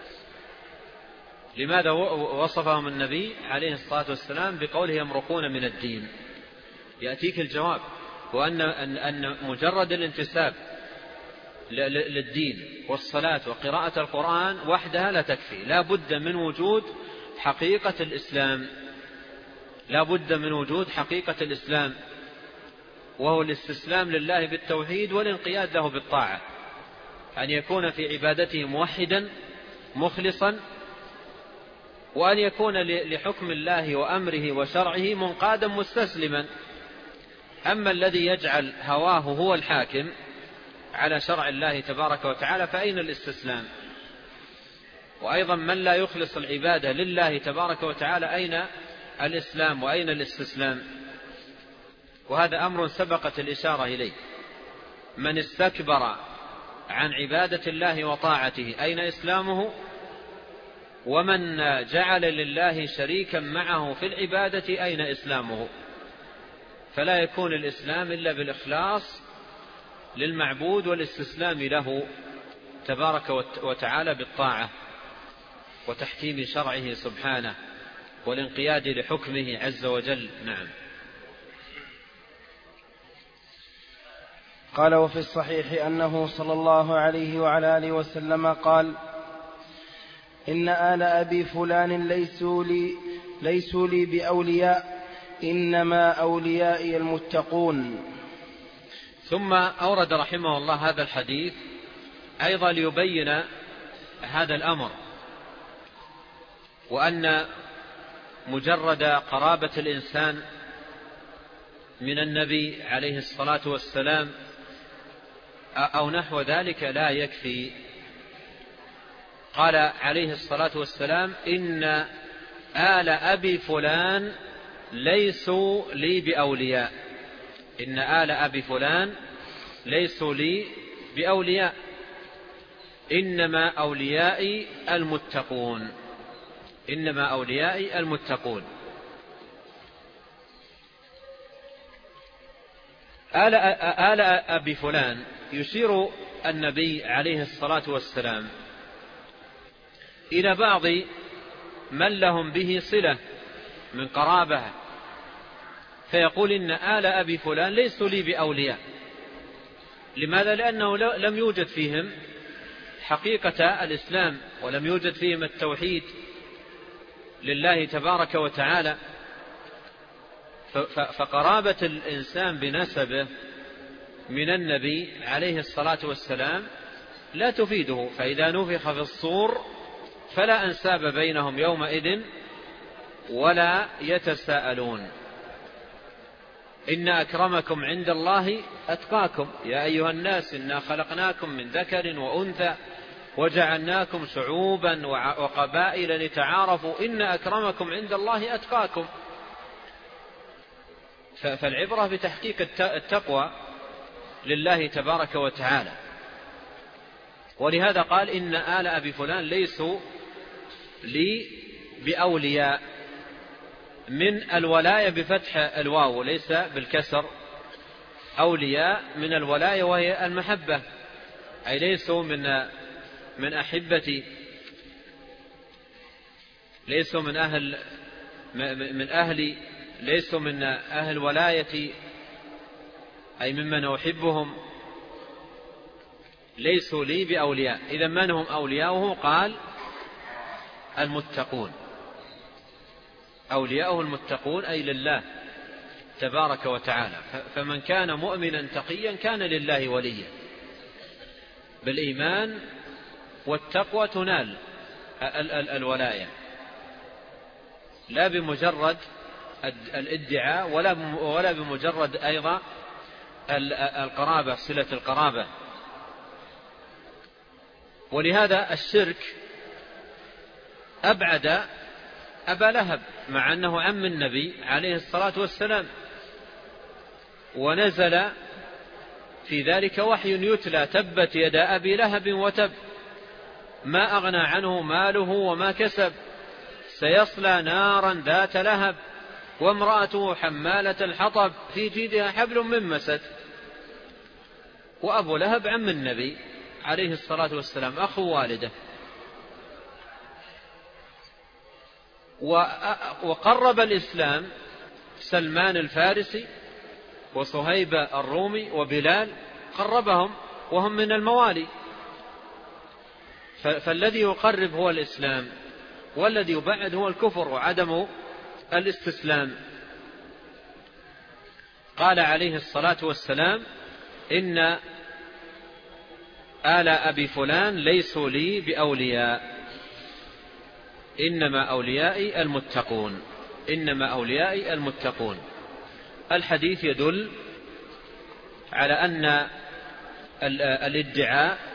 لماذا وصفهم النبي عليه الصلاة والسلام بقوله يمرقون من الدين؟ يأتيك الجواب، وأن أن مجرد الانتساب للدين والصلاة وقراءة القرآن وحدها لا تكفي، لا بد من وجود حقيقة الإسلام، لا بد من وجود حقيقة الإسلام، وهو الاستسلام لله بالتوحيد والانقياد له بالطاعة، أن يكون في عبادته موحدا مخلصا، وأن يكون لحكم الله وأمره وشرعه منقادا مستسلما. أما الذي يجعل هواه هو الحاكم على شرع الله تبارك وتعالى فأين الاستسلام؟ وأيضا من لا يخلص العبادة لله تبارك وتعالى أين الإسلام وأين الاستسلام؟ وهذا أمر سبقت الإشارة إليه. من استكبر عن عبادة الله وطاعته أين إسلامه؟ ومن جعل لله شريكا معه في العبادة أين إسلامه؟ فلا يكون الإسلام إلا بالإخلاص للمعبود والاستسلام له تبارك وتعالى بالطاعة وتحكيم شرعه سبحانه والانقياد لحكمه عز وجل. نعم. قال وفي الصحيح أنه صلى الله عليه وعلى آله وسلم قال إن آل أبي فلان ليسوا لي, ليسوا لي بأولياء إنما أوليائي المتقون. ثم أورد رحمه الله هذا الحديث أيضا ليبين هذا الأمر، وأن مجرد قرابة الإنسان من النبي عليه الصلاة والسلام أو نحو ذلك لا يكفي. قال عليه الصلاة والسلام إن آل أبي فلان ليسوا لي بأولياء، إن آل أبي فلان ليسوا لي بأولياء إنما أوليائي المتقون، إنما أوليائي المتقون. آل, آل أبي فلان يشير النبي عليه الصلاة والسلام إلى بعض من لهم به صلة من قرابة، فيقول إن آل أبي فلان ليسوا لي بأولياء. لماذا؟ لأنه لم يوجد فيهم حقيقة الإسلام، ولم يوجد فيهم التوحيد لله تبارك وتعالى. فقرابة الإنسان بنسبه من النبي عليه الصلاة والسلام لا تفيده، فإذا نفخ في الصور فلا أنساب بينهم يومئذ ولا يتساءلون. إن أكرمكم عند الله أتقاكم يا أيها الناس إنا خلقناكم من ذكر وأنثى وجعلناكم شعوبا وقبائل لتعارفوا إن أكرمكم عند الله أتقاكم. فالعبرة بتحقيق التقوى لله تبارك وتعالى. ولهذا قال إن آل أبي فلان ليسوا لي بأولياء، من الولاية بفتح الواو ليس بالكسر، أولياء من الولاية وهي المحبة، أي ليسوا من من أحبتي، ليسوا من أهل من أهلي، ليسوا من أهل ولايتي أي ممن أحبهم، ليسوا لي بأولياء. إذا من هم أولياؤه؟ قال المتقون، أولياؤه المتقون أي لله تبارك وتعالى. فمن كان مؤمنا تقيا كان لله وليا. بالإيمان والتقوى تنال الولاية، لا بمجرد الادعاء ولا بمجرد أيضا القرابة، صلة القرابة. ولهذا الشرك أبعد أبا لهب مع أنه عم النبي عليه الصلاة والسلام، ونزل في ذلك وحي يتلى: تبت يدا أبي لهب وتب ما أغنى عنه ماله وما كسب سيصلى نارا ذات لهب وامرأته حمالة الحطب في جيدها حبل من مسد. وأبو لهب عم النبي عليه الصلاة والسلام، أخو والده، وقرب الإسلام سلمان الفارسي وصهيب الرومي وبلال، قربهم وهم من الموالي. فالذي يقرب هو الإسلام، والذي يبعد هو الكفر وعدم الاستسلام. قال عليه الصلاة والسلام: إن آل أبي فلان ليسوا لي بأولياء، إنما أوليائي المتقون، إنما أوليائي المتقون. الحديث يدل على أن الادعاء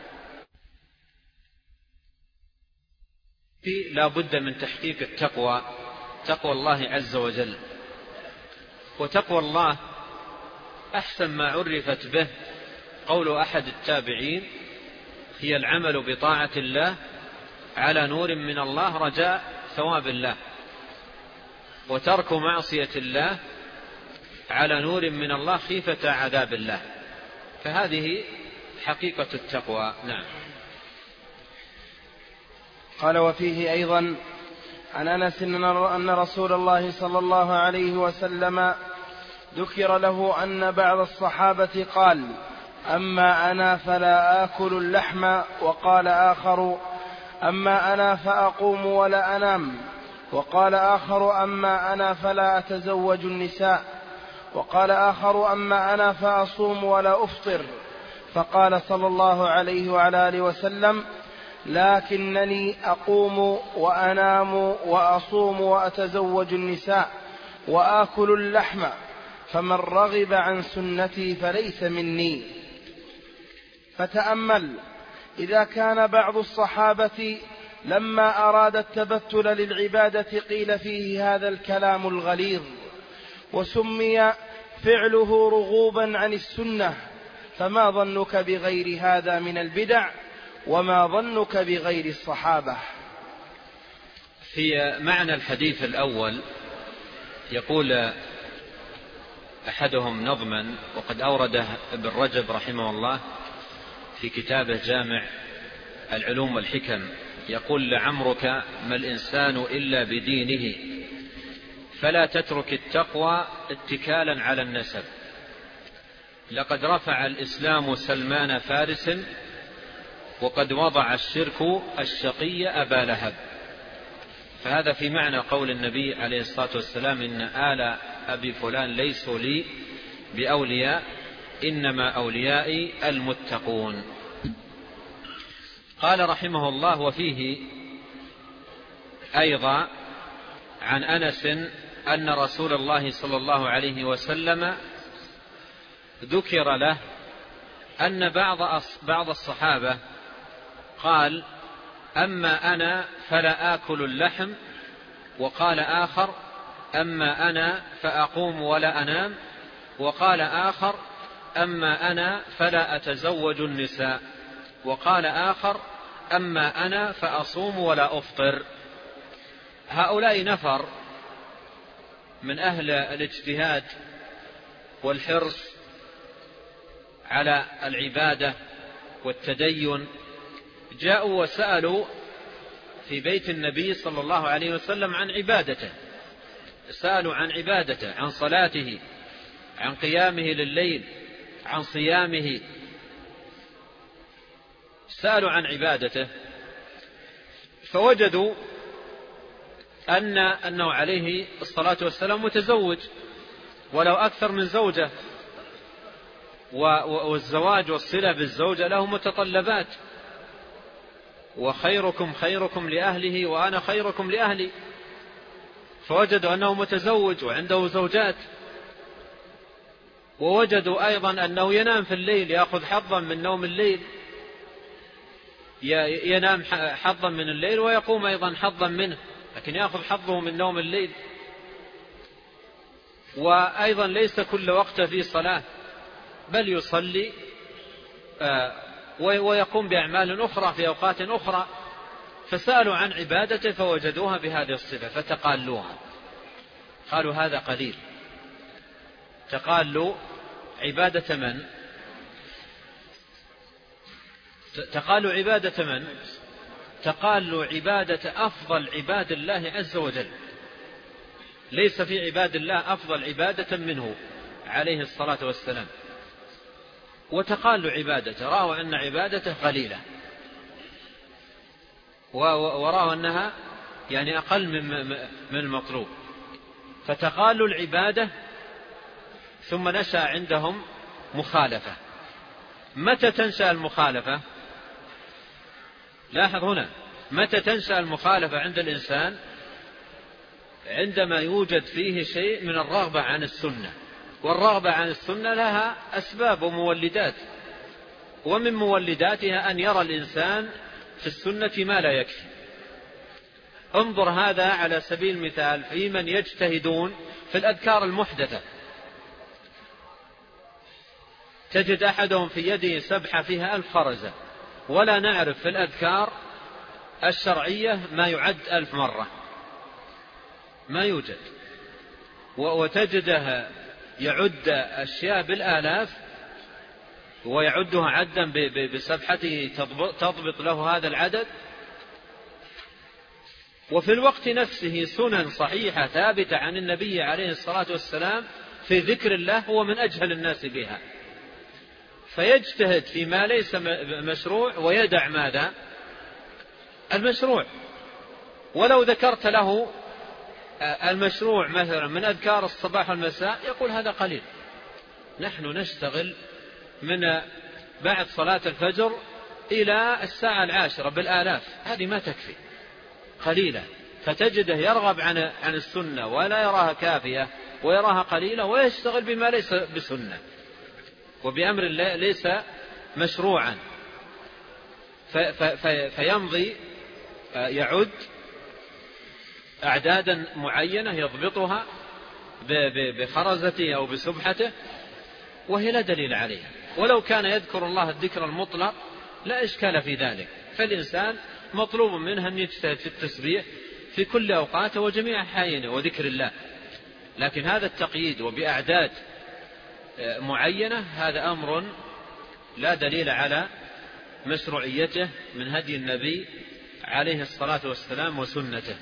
لا بد من تحقيق التقوى، تقوى الله عز وجل. وتقوى الله أحسن ما عرفت به قول أحد التابعين: هي العمل بطاعة الله على نور من الله رجاء ثواب الله، وترك معصية الله على نور من الله خيفة عذاب الله. فهذه حقيقة التقوى. نعم. قال: وفيه أيضا عن أنس أن رسول الله صلى الله عليه وسلم ذكر له أن بعض الصحابة قال: أما أنا فلا آكل اللحم، وقال آخر: أما أنا فأقوم ولا أنام، وقال آخر: أما أنا فلا أتزوج النساء، وقال آخر: أما أنا فأصوم ولا أفطر. فقال صلى الله عليه وعلى آله وسلم: لكنني أقوم وأنام وأصوم وأتزوج النساء وآكل اللحم، فمن رغب عن سنتي فليس مني. فتأمل، إذا كان بعض الصحابة لما أراد التبتل للعبادة قيل فيه هذا الكلام الغليظ، وسمي فعله رغوبا عن السنة، فما ظنك بغير هذا من البدع، وما ظنك بغير الصحابة؟ في معنى الحديث الأول يقول أحدهم نظما، وقد أورده ابن رجب رحمه الله في كتابه جامع العلوم والحكم، يقول: لعمرك ما الإنسان إلا بدينه، فلا تترك التقوى اتكالا على النسب، لقد رفع الإسلام سلمان فارس، وقد وضع الشرك الشقي أبا لهب. فهذا في معنى قول النبي عليه الصلاة والسلام: إن آل أبي فلان ليسوا لي بأولياء، إنما أوليائي المتقون. قال رحمه الله: وفيه أيضا عن أنس أن رسول الله صلى الله عليه وسلم ذكر له أن بعض بعض الصحابة قال: أما أنا فلا آكل اللحم، وقال آخر: أما أنا فأقوم ولا أنام، وقال آخر: أما أنا فلا أتزوج النساء، وقال آخر: أما أنا فأصوم ولا أفطر. هؤلاء نفر من أهل الاجتهاد والحرص على العبادة والتدين، جاءوا وسألوا في بيت النبي صلى الله عليه وسلم عن عبادته، سألوا عن عبادته، عن صلاته، عن قيامه لليل، عن صيامه، سألوا عن عبادته، فوجدوا أن أنه عليه الصلاة والسلام متزوج ولو أكثر من زوجة، والزواج والصلة بالزوجة له متطلبات، وخيركم خيركم لأهله وأنا خيركم لأهلي. فوجدوا أنه متزوج وعنده زوجات، ووجدوا أيضا أنه ينام في الليل، يأخذ حظا من نوم الليل، ينام حظا من الليل ويقوم أيضا حظا منه، لكن يأخذ حظه من نوم الليل. وأيضا ليس كل وقت في صلاة، بل يصلي ويقوم بأعمال أخرى في أوقات أخرى. فسألوا عن عبادته فوجدوها بهذه الصفة فتقالوها، قالوا هذا قليل. تقالوا عبادة من؟ تقالوا عبادة من؟ تقالوا عبادة أفضل عباد الله عز وجل، ليس في عباد الله أفضل عبادة منه عليه الصلاة والسلام. وتقالوا عبادته، رأوا أن عبادته قليلة، ورأوا أنها يعني أقل من المطلوب، فتقالوا العبادة. ثم نشأ عندهم مخالفة. متى تنشأ المخالفة؟ لاحظ هنا، متى تنشأ المخالفة عند الإنسان؟ عندما يوجد فيه شيء من الرغبة عن السنة، والرغبة عن السنة لها أسباب ومولدات، ومن مولداتها أن يرى الإنسان في السنة ما لا يكفي. انظر هذا على سبيل المثال في من يجتهدون في الأذكار المحدثة، تجد أحدهم في يده سبحة فيها ألف خرزة، ولا نعرف في الأذكار الشرعية ما يعد ألف مرة، ما يوجد. وتجده يعد أشياء بالآلاف ويعدها عدا بسبحته تضبط له هذا العدد. وفي الوقت نفسه سنن صحيحة ثابتة عن النبي عليه الصلاة والسلام في ذكر الله هو من أجهل الناس بها، فيجتهد فيما ليس مشروع ويدع ماذا؟ المشروع. ولو ذكرت له المشروع مثلا من أذكار الصباح والمساء يقول هذا قليل، نحن نشتغل من بعد صلاة الفجر إلى الساعة العاشرة بالآلاف، هذه ما تكفي، قليلة. فتجده يرغب عن عن السنة ولا يراها كافية ويراها قليلة، ويشتغل بما ليس بسنة وبأمر ليس مشروعا، فيمضي يعد أعدادا معينة يضبطها بخرزته أو بسبحته وهي لا دليل عليها. ولو كان يذكر الله الذكر المطلق لا إشكال في ذلك، فالإنسان مطلوب منه أن يجتهد في التسبيح في كل أوقاته وجميع أحيانه وذكر الله، لكن هذا التقييد وبأعداد معينة هذا أمر لا دليل على مشروعيته من هدي النبي عليه الصلاة والسلام وسنته.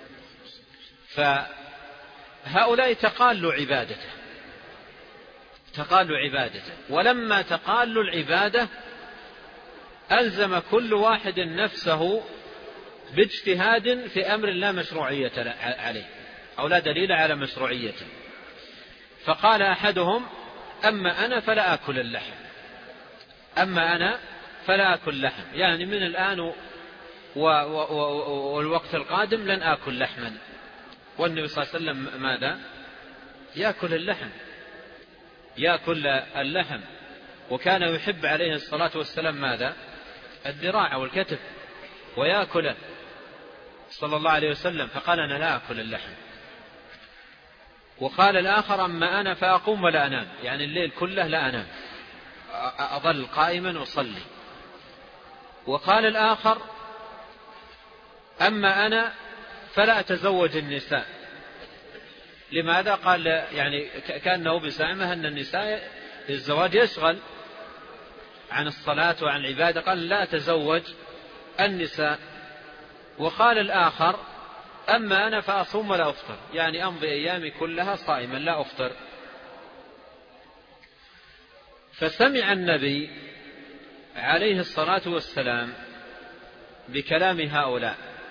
فهؤلاء تقالوا عبادته، تقالوا عبادته، ولما تقالوا العبادة ألزم كل واحد نفسه باجتهاد في أمر لا مشروعية عليه أو لا دليل على مشروعيته. فقال أحدهم أما أنا فلا أكل اللحم، أما أنا فلا أكل لحم، يعني من الآن والوقت القادم لن آكل لحما. والنبي صلى الله عليه وسلم ماذا؟ يأكل اللحم، يأكل اللحم، وكان يحب عليه الصلاة والسلام ماذا؟ الذراع والكتف، ويأكل صلى الله عليه وسلم. فقال أنا لا أكل اللحم. وقال الآخر أما أنا فأقوم ولا أنام، يعني الليل كله لا أنام، أظل قائما أصلي. وقال الآخر أما أنا فلا أتزوج النساء. لماذا؟ قال يعني كأنه بزعمه أن النساء الزواج يشغل عن الصلاة وعن العبادة، قال لا أتزوج النساء. وقال الآخر أما أنا فأصوم ولا أفطر، يعني أمضي أيامي كلها صائما لا أفطر. فسمع النبي عليه الصلاة والسلام بكلام هؤلاء،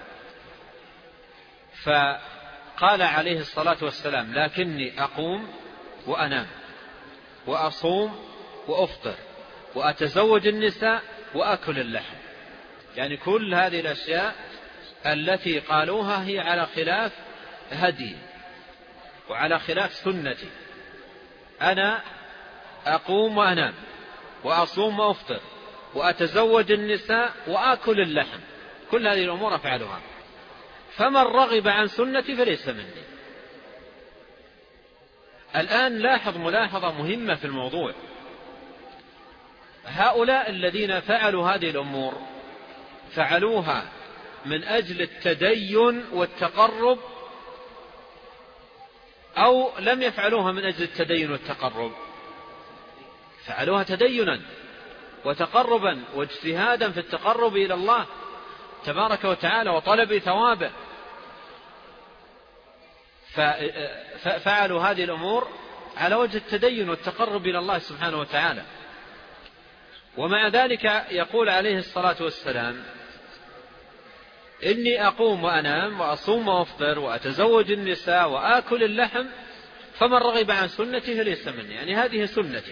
فقال عليه الصلاة والسلام لكني أقوم وأنام وأصوم وأفطر وأتزوج النساء وأكل اللحم، يعني كل هذه الأشياء التي قالوها هي على خلاف هدي وعلى خلاف سنتي. أنا أقوم وأنام وأصوم وأفطر وأتزوج النساء وآكل اللحم، كل هذه الأمور أفعلها. فمن رغب عن سنتي فليس مني. الآن لاحظ ملاحظة مهمة في الموضوع. هؤلاء الذين فعلوا هذه الأمور فعلوها من أجل التدين والتقرب أو لم يفعلوها من أجل التدين والتقرب؟ فعلوها تدينا وتقربا واجتهادا في التقرب إلى الله تبارك وتعالى وطلب ثوابه، ففعلوا هذه الأمور على وجه التدين والتقرب إلى الله سبحانه وتعالى. ومع ذلك يقول عليه الصلاة والسلام: إني أقوم وأنام وأصوم وأفطر وأتزوج النساء وآكل اللحم فمن رغب عن سنتي فليس مني. يعني هذه سنتي،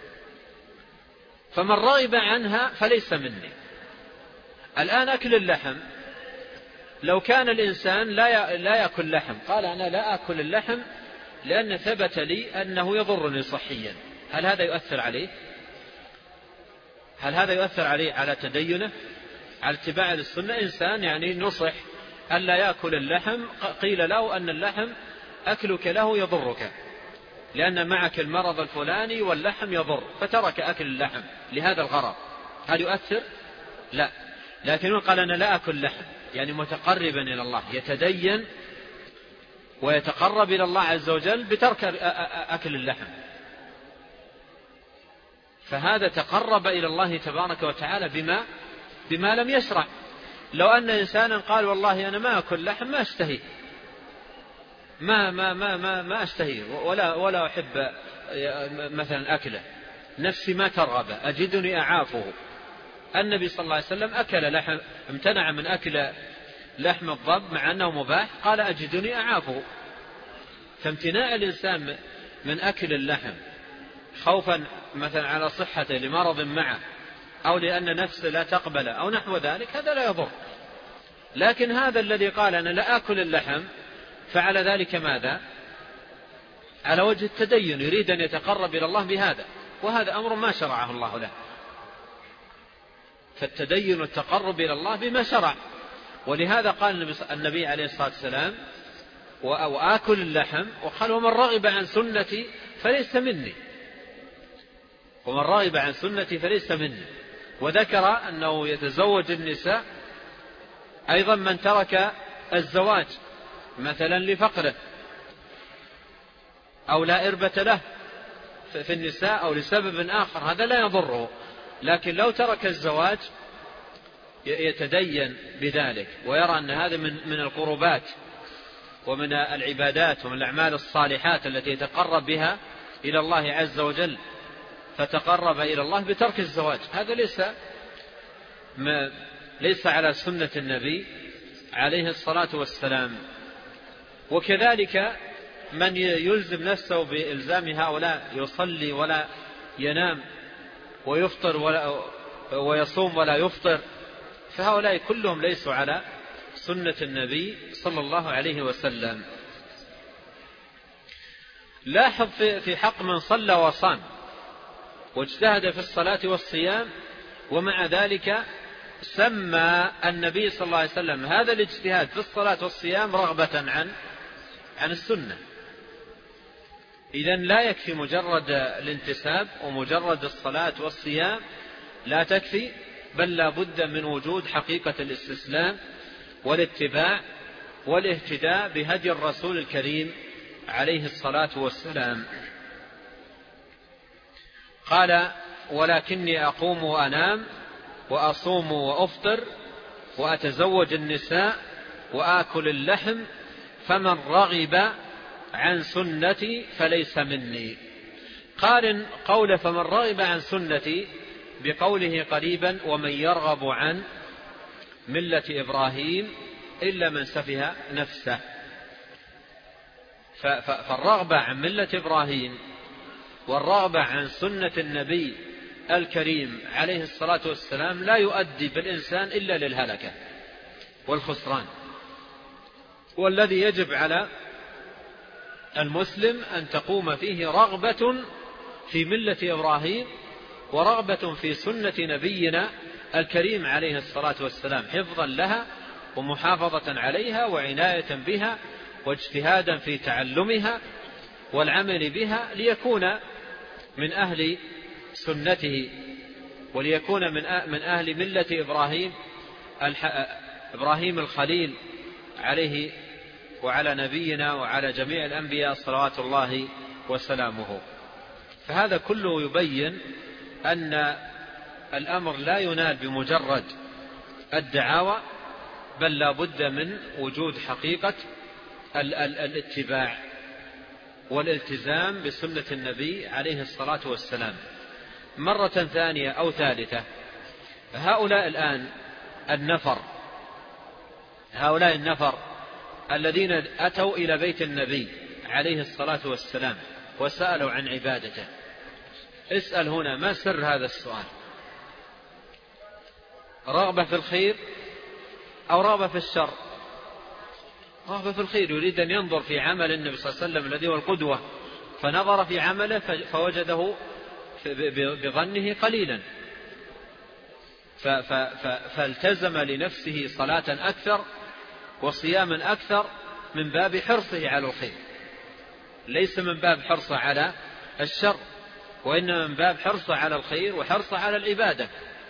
فمن رغب عنها فليس مني. الآن أكل اللحم، لو كان الإنسان لا لا يأكل لحم، قال أنا لا أكل اللحم لأن ثبت لي أنه يضرني صحيا، هل هذا يؤثر عليه؟ هل هذا يؤثر عليه على تدينه، على اتباع السنة؟ إنسان يعني نصح ألا يأكل اللحم، قيل له أن اللحم أكلك له يضرك لأن معك المرض الفلاني واللحم يضر، فترك أكل اللحم لهذا الغرض، هل يؤثر؟ لا. لكن قال أنا لا أكل لحم، يعني متقربا إلى الله، يتدين ويتقرب إلى الله عز وجل بترك أكل اللحم، فهذا تقرب إلى الله تبارك وتعالى بما بما لم يشرع. لو أن إنسانا قال والله أنا ما أكل لحم، ما أشتهي ما ما ما ما ما أشتهي ولا ولا أحب مثلا أكله، نفسي ما ترغب، أجدني أعافه. النبي صلى الله عليه وسلم أكل لحم، امتنع من أكل لحم الضب مع أنه مباح، قال أجدني أعافه. فامتناع الإنسان من أكل اللحم خوفا مثلا على صحته لمرض معه أو لأن نفسه لا تقبل أو نحو ذلك، هذا لا يضر. لكن هذا الذي قال أنا لا أكل اللحم فعل ذلك ماذا؟ على وجه التدين، يريد أن يتقرب إلى الله بهذا، وهذا أمر ما شرعه الله له. فالتدين والتقرب إلى الله بما شرع. ولهذا قال النبي عليه الصلاة والسلام: وآكل اللحم، وقال: ومن رغب عن سنتي فليس مني. ومن رغب عن سنتي فليس مني. وذكر أنه يتزوج النساء أيضا من ترك الزواج مثلا لفقره أو لا إربة له في النساء أو لسبب آخر، هذا لا يضره. لكن لو ترك الزواج يتدين بذلك ويرى أن هذا من من القربات ومن العبادات ومن الأعمال الصالحات التي يتقرب بها إلى الله عز وجل، فتقرب إلى الله بترك الزواج، هذا ليس ما ليس على سنة النبي عليه الصلاة والسلام. وكذلك من يلزم نفسه بإلزام هؤلاء يصلي ولا ينام ويفطر ولا ويصوم ولا يفطر، فهؤلاء كلهم ليسوا على سنة النبي صلى الله عليه وسلم. لاحظ في حق من صلى وصام واجتهد في الصلاة والصيام، ومع ذلك سمى النبي صلى الله عليه وسلم هذا الاجتهاد في الصلاة والصيام رغبة عن عن السنة. إذن لا يكفي مجرد الانتساب ومجرد الصلاة والصيام، لا تكفي، بل لا بد من وجود حقيقة الاستسلام والاتباع والاهتداء بهدي الرسول الكريم عليه الصلاة والسلام. قال: ولكني أقوم وأنام وأصوم وأفطر وأتزوج النساء وآكل اللحم فمن رغب عن سنتي فليس مني. قارن قول فمن رغب عن سنتي بقوله قريبا: ومن يرغب عن ملة إبراهيم إلا من سفه نفسه. فالرغبة عن ملة إبراهيم والرغبة عن سنة النبي الكريم عليه الصلاة والسلام لا يؤدي بالإنسان إلا للهلكة والخسران. والذي يجب على المسلم أن تقوم فيه رغبة في ملة إبراهيم ورغبة في سنة نبينا الكريم عليه الصلاة والسلام، حفظا لها ومحافظة عليها وعناية بها واجتهادا في تعلمها والعمل بها ليكون من أهل سنته وليكون من أهل ملة إبراهيم إبراهيم الخليل عليه وعلى نبينا وعلى جميع الأنبياء صلوات الله وسلامه. فهذا كله يبين أن الأمر لا ينال بمجرد الدعاوى، بل لا بد من وجود حقيقة الاتباع والالتزام بسنة النبي عليه الصلاة والسلام. مرة ثانية أو ثالثة، هؤلاء الآن النفر هؤلاء النفر الذين أتوا إلى بيت النبي عليه الصلاة والسلام وسألوا عن عبادته، اسأل هنا ما سر هذا السؤال؟ رغبة في الخير أو رغبة في الشر؟ رغبة في الخير، يريد أن ينظر في عمل النبي صلى الله عليه وسلم الذي هو القدوة، فنظر في عمله فوجده بظنه قليلا فالتزم لنفسه صلاة أكثر وصياما أكثر من باب حرصه على الخير، ليس من باب حرصه على الشر، وإنما من باب حرصه على الخير وحرصه على العبادة.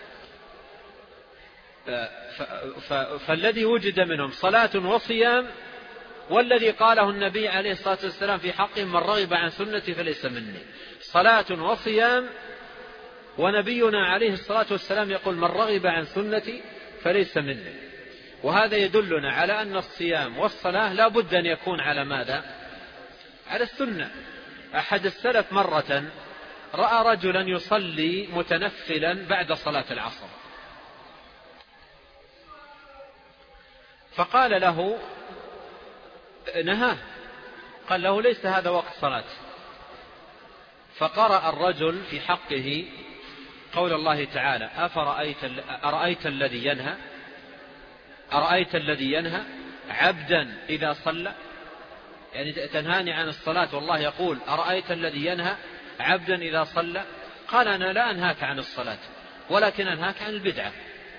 فالذي وجد منهم صلاة وصيام، والذي قاله النبي عليه الصلاة والسلام في حقهم من رغب عن سنتي فليس مني، صلاة وصيام، ونبينا عليه الصلاة والسلام يقول من رغب عن سنتي فليس مني. وهذا يدلنا على أن الصيام والصلاة لا بد أن يكون على ماذا؟ على السنة. أحد السلف مرة رأى رجلا يصلي متنفلا بعد صلاة العصر، فقال له نهاه، قال له ليس هذا وقت صلاة. فقرأ الرجل في حقه قول الله تعالى أفرأيت أرأيت الذي ينهى أرأيت الذي ينهى عبدا إذا صلى، يعني تنهاني عن الصلاة والله يقول أرأيت الذي ينهى عبدا إذا صلى؟ قال أنا لا أنهاك عن الصلاة ولكن أنهاك عن البدعة.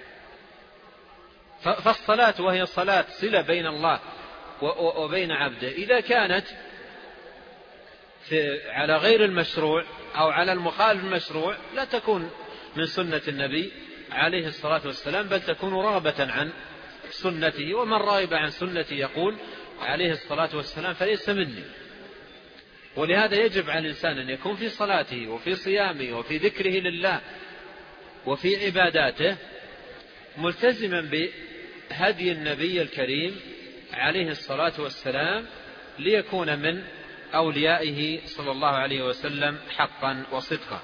فالصلاة وهي صلاة صلة بين الله وبين عبده، إذا كانت على غير المشروع أو على المخالف المشروع لا تكون من سنة النبي عليه الصلاة والسلام، بل تكون رغبة عن سنته، ومن رغب عن سنته يقول عليه الصلاة والسلام فليس مني. ولهذا يجب على الإنسان أن يكون في صلاته وفي صيامه وفي ذكره لله وفي عباداته ملتزما بهدي النبي الكريم عليه الصلاة والسلام، ليكون من أوليائه صلى الله عليه وسلم حقا وصدقا.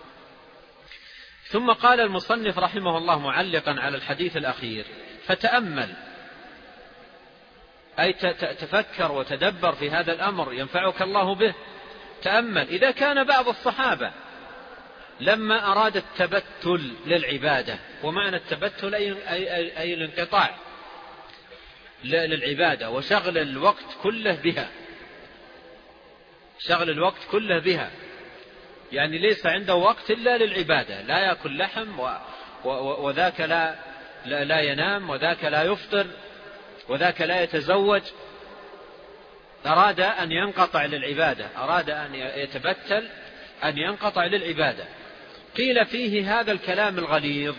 ثم قال المصنف رحمه الله معلقا على الحديث الأخير فتأمل، أي تفكر وتدبر في هذا الأمر ينفعك الله به. تأمل إذا كان بعض الصحابة لما أراد التبتل للعبادة، ومعنى التبتل أي, أي, أي الانقطاع للعبادة وشغل الوقت كله بها، شغل الوقت كله بها، يعني ليس عنده وقت إلا للعبادة، لا يأكل لحم و و وذاك لا, لا, لا ينام وذاك لا يفطر وذاك لا يتزوج، أراد أن ينقطع للعبادة، أراد أن يتبتل أن ينقطع للعبادة. قيل فيه هذا الكلام الغليظ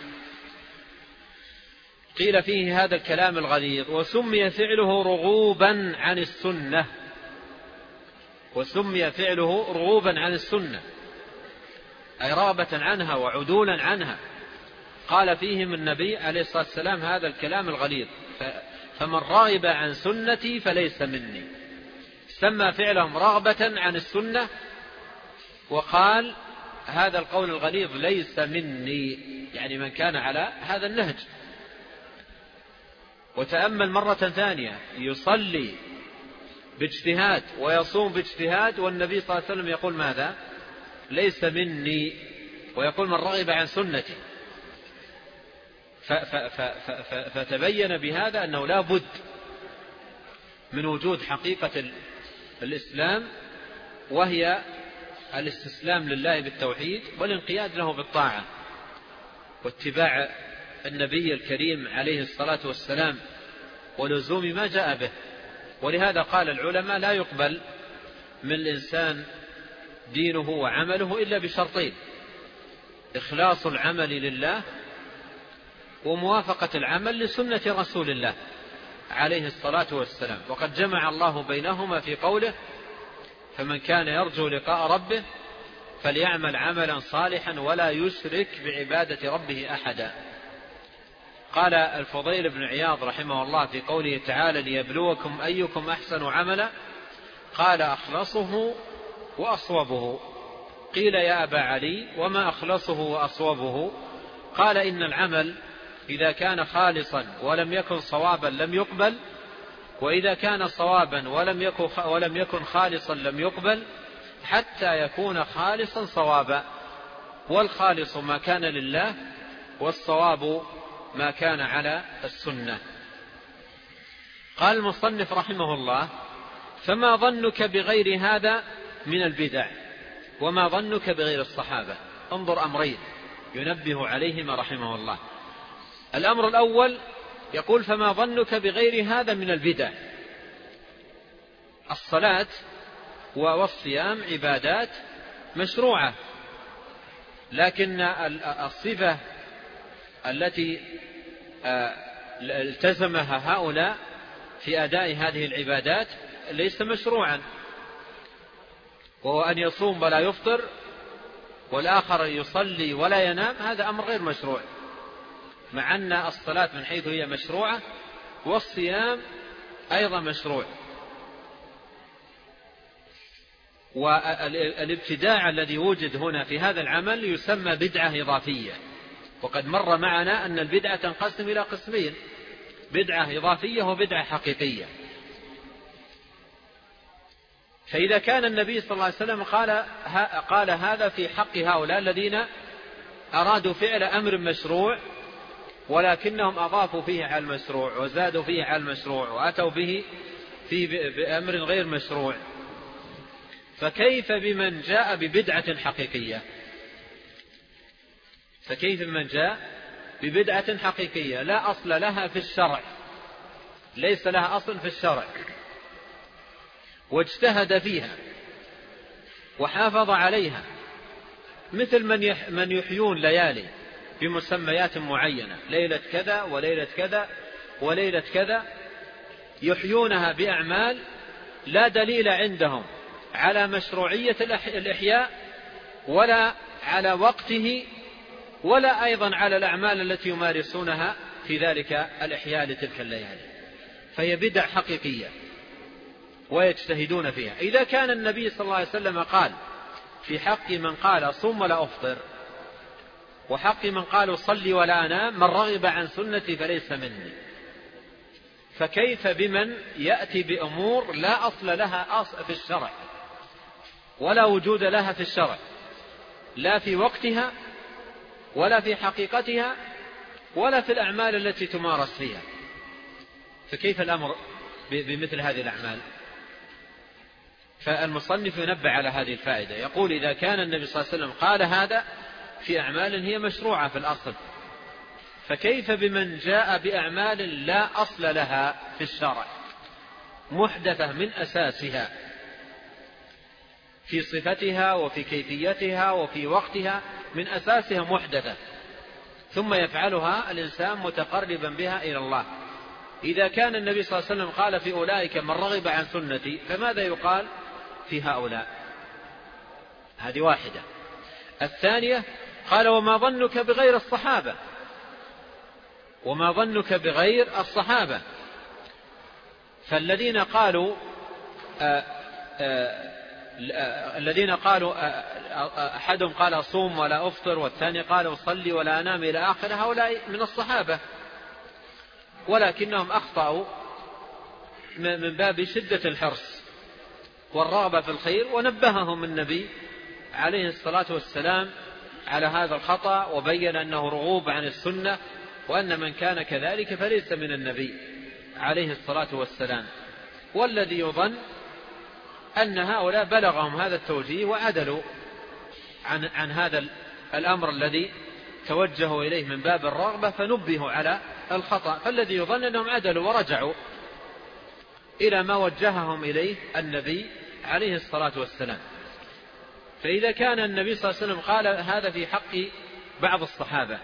قيل فيه هذا الكلام الغليظ وسمي فعله رغوبا عن السنة وسمي فعله رغوبا عن السنة أي رغبة عنها وعدولا عنها. قال فيهم النبي عليه الصلاة والسلام هذا الكلام الغليظ فمن رغب عن سنتي فليس مني، سمى فعلهم رغبة عن السنة، وقال هذا القول الغليظ ليس مني، يعني من كان على هذا النهج. وتأمل مرة ثانية، يصلي باجتهاد ويصوم باجتهاد، والنبي صلى الله عليه وسلم يقول ماذا؟ ليس مني، ويقول من رغب عن سنتي. فتبين بهذا أنه لا بد من وجود حقيقة الإسلام، وهي الاستسلام لله بالتوحيد والانقياد له بالطاعة واتباع النبي الكريم عليه الصلاة والسلام ولزوم ما جاء به. ولهذا قال العلماء لا يقبل من الإنسان دينه وعمله إلا بشرطين: إخلاص العمل لله، وموافقة العمل لسنة رسول الله عليه الصلاة والسلام. وقد جمع الله بينهما في قوله: فمن كان يرجو لقاء ربه فليعمل عملا صالحا ولا يشرك بعبادة ربه أحدا. قال الفضيل بن عياض رحمه الله في قوله تعالى: ليبلوكم أيكم أحسن عملا، قال: أخلصه وأصوبه. قيل: يا أبا علي وما أخلصه وأصوبه؟ قال: إن العمل إذا كان خالصا ولم يكن صوابا لم يقبل، وإذا كان صوابا ولم يكن ولم يكن خالصا لم يقبل، حتى يكون خالصا صوابا. والخالص ما كان لله، والصواب ما كان على السنة. قال المصنف رحمه الله: فما ظنك بغير هذا من البدع، وما ظنك بغير الصحابة؟ انظر أمرين ينبه عليهما رحمه الله. الأمر الأول يقول: فما ظنك بغير هذا من البدع؟ الصلاة والصيام عبادات مشروعة، لكن الصفة التي التزمها هؤلاء في أداء هذه العبادات ليس مشروعا، وهو أن يصوم ولا يفطر، والآخر يصلي ولا ينام. هذا أمر غير مشروع، مع أن الصلاة من حيث هي مشروعة، والصيام أيضا مشروع. والابتداع الذي وجد هنا في هذا العمل يسمى بدعة إضافية. وقد مر معنا أن البدعة تنقسم إلى قسمين: بدعة إضافية وبدعة حقيقية. فإذا كان النبي صلى الله عليه وسلم قال, قال هذا في حق هؤلاء الذين أرادوا فعل أمر مشروع، ولكنهم أضافوا فيه على المشروع وزادوا فيه على المشروع وأتوا به في بأمر غير مشروع، فكيف بمن جاء ببدعة حقيقية؟ فكيف بمن جاء ببدعة حقيقية لا أصل لها في الشرع، ليس لها أصل في الشرع، واجتهد فيها وحافظ عليها، مثل من من يحيون ليالي بمسميات معينة، ليلة كذا وليلة كذا وليلة كذا، يحيونها بأعمال لا دليل عندهم على مشروعية الإحياء، ولا على وقته، ولا أيضا على الأعمال التي يمارسونها في ذلك الإحياء لتلك الليالي. فهي بدع حقيقية ويجتهدون فيها. إذا كان النبي صلى الله عليه وسلم قال في حق من قال صم ولا أفطر، وحق من قال صلي ولا أنام: من رغب عن سنتي فليس مني، فكيف بمن يأتي بأمور لا أصل لها أصل في الشرع، ولا وجود لها في الشرع، لا في وقتها ولا في حقيقتها ولا في الأعمال التي تمارس فيها؟ فكيف الأمر بمثل هذه الأعمال؟ فالمصنف ينبه على هذه الفائدة، يقول: إذا كان النبي صلى الله عليه وسلم قال هذا في أعمال هي مشروعة في الأصل، فكيف بمن جاء بأعمال لا أصل لها في الشرع، محدثة من أساسها في صفتها وفي كيفيتها وفي وقتها، من أساسها محدثة، ثم يفعلها الإنسان متقربا بها إلى الله؟ إذا كان النبي صلى الله عليه وسلم قال في أولئك: من رغب عن سنتي، فماذا يقال في هؤلاء؟ هذه واحدة. الثانية قال: وما ظنك بغير الصحابة؟ وما ظنك بغير الصحابة؟ فالذين قالوا آآ آآ الذين قالوا أحدهم قال صوم ولا أفطر، والثاني قال صلي ولا أنام إلى آخر، هؤلاء من الصحابة، ولكنهم أخطأوا من باب شدة الحرص والرغبة في الخير، ونبههم النبي عليه الصلاة والسلام على هذا الخطأ، وبين أنه رغوب عن السنة، وأن من كان كذلك فليس من النبي عليه الصلاة والسلام. والذي يظن أن هؤلاء بلغهم هذا التوجيه وعدلوا عن, عن هذا الأمر الذي توجهوا إليه من باب الرغبة فنبهوا على الخطأ، فالذي يظن أنهم عدلوا ورجعوا إلى ما وجههم إليه النبي عليه الصلاة والسلام. فإذا كان النبي صلى الله عليه وسلم قال هذا في حق بعض الصحابة،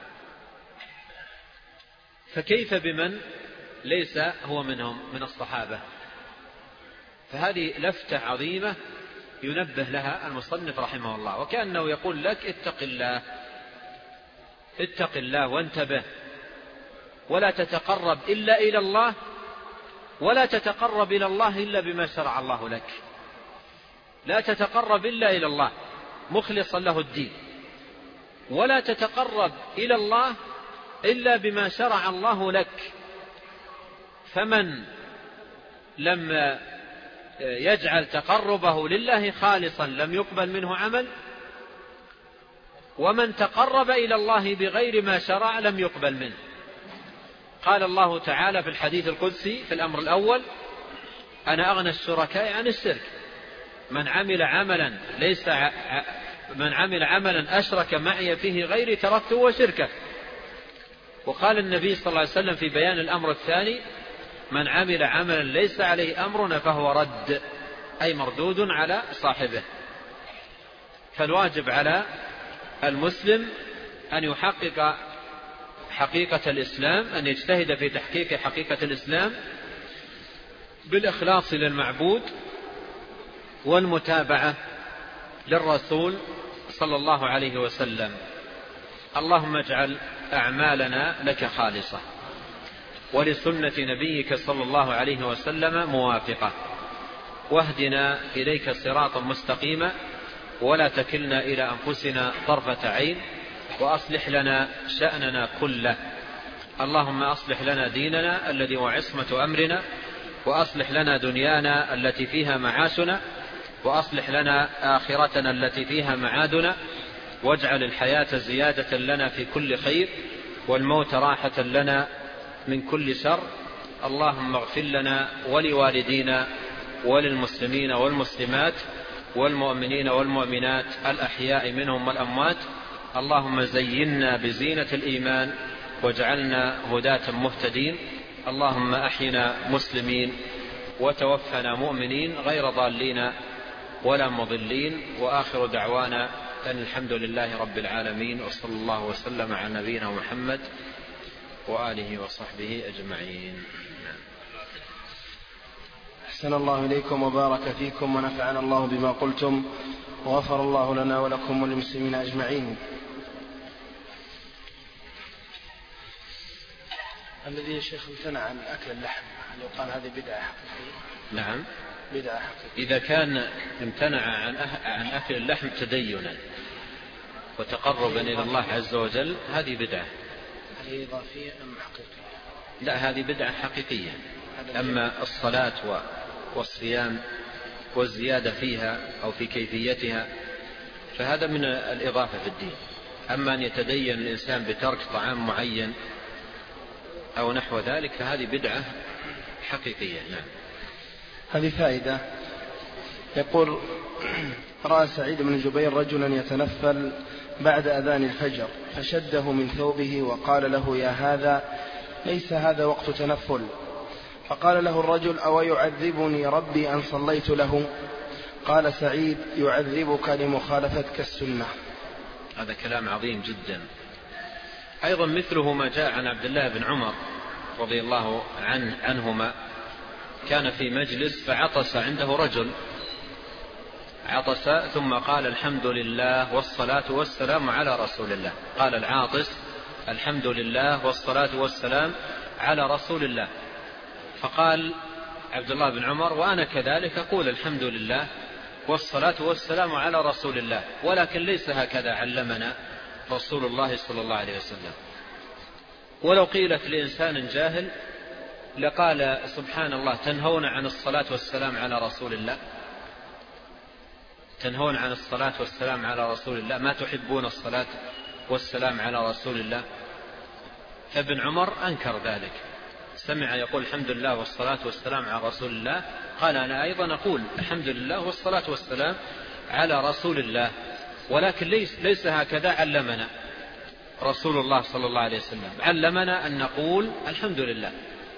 فكيف بمن ليس هو منهم من الصحابة؟ فهذه لفتة عظيمة ينبه لها المصنف رحمه الله، وكأنه يقول لك اتق الله اتق الله وانتبه، ولا تتقرب إلا إلى الله، ولا تتقرب إلى الله إلا بما شرع الله لك. لا تتقرب إلا إلى الله مخلصا له الدين، ولا تتقرب إلى الله إلا بما شرع الله لك. فمن لم يجعل تقربه لله خالصا لم يقبل منه عمل، ومن تقرب إلى الله بغير ما شرع لم يقبل منه. قال الله تعالى في الحديث القدسي في الأمر الأول: أنا أغنى الشركاء عن الشرك، من عمل عملا ليس ع... من عمل عملا أشرك معي فيه غيري تركته وشركه. وقال النبي صلى الله عليه وسلم في بيان الأمر الثاني: من عمل عملا ليس عليه أمرنا فهو رد، أي مردود على صاحبه. فالواجب على المسلم أن يحقق حقيقة الإسلام، أن يجتهد في تحقيق حقيقة الإسلام بالإخلاص للمعبود والمتابعة للرسول صلى الله عليه وسلم. اللهم اجعل أعمالنا لك خالصة ولسنة نبيك صلى الله عليه وسلم موافقة، واهدنا إليك صراطا مستقيما، ولا تكلنا إلى أنفسنا طرفة عين، وأصلح لنا شأننا كله. اللهم أصلح لنا ديننا الذي هو عصمة أمرنا، وأصلح لنا دنيانا التي فيها معاشنا، وأصلح لنا آخرتنا التي فيها معادنا، واجعل الحياة زيادة لنا في كل خير، والموت راحة لنا من كل شر. اللهم اغفر لنا ولوالدينا وللمسلمين والمسلمات والمؤمنين والمؤمنات الأحياء منهم والأموات. اللهم زينا بزينة الإيمان واجعلنا هداة مهتدين. اللهم أحينا مسلمين وتوفنا مؤمنين غير ضالين ولا مضلين. وآخر دعوانا أن الحمد لله رب العالمين، وصلى الله وسلم على نبينا محمد وآله وصحبه أجمعين. أحسن الله إليكم وبارك فيكم ونفعنا الله بما قلتم، وغفر الله لنا ولكم وللمسلمين أجمعين. الذي يا شيخ امتنع عن أكل اللحم، هل يقال هذه بدعة حقيقية؟ نعم، بدعة حقيقية. إذا كان امتنع عن عن أكل اللحم تدينا وتقربا إلى الله عز وجل هذه بدعة. هل هي إضافية أم حقيقية؟ لا، هذه بدعة حقيقية. أما الصلاة والصيام والزيادة فيها أو في كيفيتها فهذا من الإضافة في الدين. أما أن يتدين الإنسان بترك طعام معين أو نحو ذلك فهذه بدعة حقيقية. نعم. هذه فائدة. يقول: رأى سعيد بن جبير رجلا يتنفل بعد أذان الفجر فشده من ثوبه وقال له: يا هذا ليس هذا وقت تنفل. فقال له الرجل: أو يعذبني ربي أن صليت له؟ قال سعيد: يعذبك لمخالفتك السنة. هذا كلام عظيم جدا. أيضا مثله ما جاء عن عبد الله بن عمر رضي الله عنه عنهما، كان في مجلس فعطس عنده رجل، عطس ثم قال: الحمد لله والصلاة والسلام على رسول الله. قال العاطس: الحمد لله والصلاة والسلام على رسول الله. فقال عبد الله بن عمر: وأنا كذلك أقول الحمد لله والصلاة والسلام على رسول الله، ولكن ليس هكذا علمنا رسول الله صلى الله عليه وسلم. ولو قيلت لإنسان جاهل لقال: سبحان الله، تنهون عن الصلاة والسلام على رسول الله، تنهون عن الصلاة والسلام على رسول الله، ما تحبون الصلاة والسلام على رسول الله. فابن عمر أنكر ذلك، سمع يقول الحمد لله والصلاة والسلام على رسول الله، قال: أنا أيضا أقول الحمد لله والصلاة والسلام على رسول الله، ولكن ليس, ليس هكذا علمنا. رسول الله صلى الله عليه وسلم، علمنا أن نقول الحمد لله.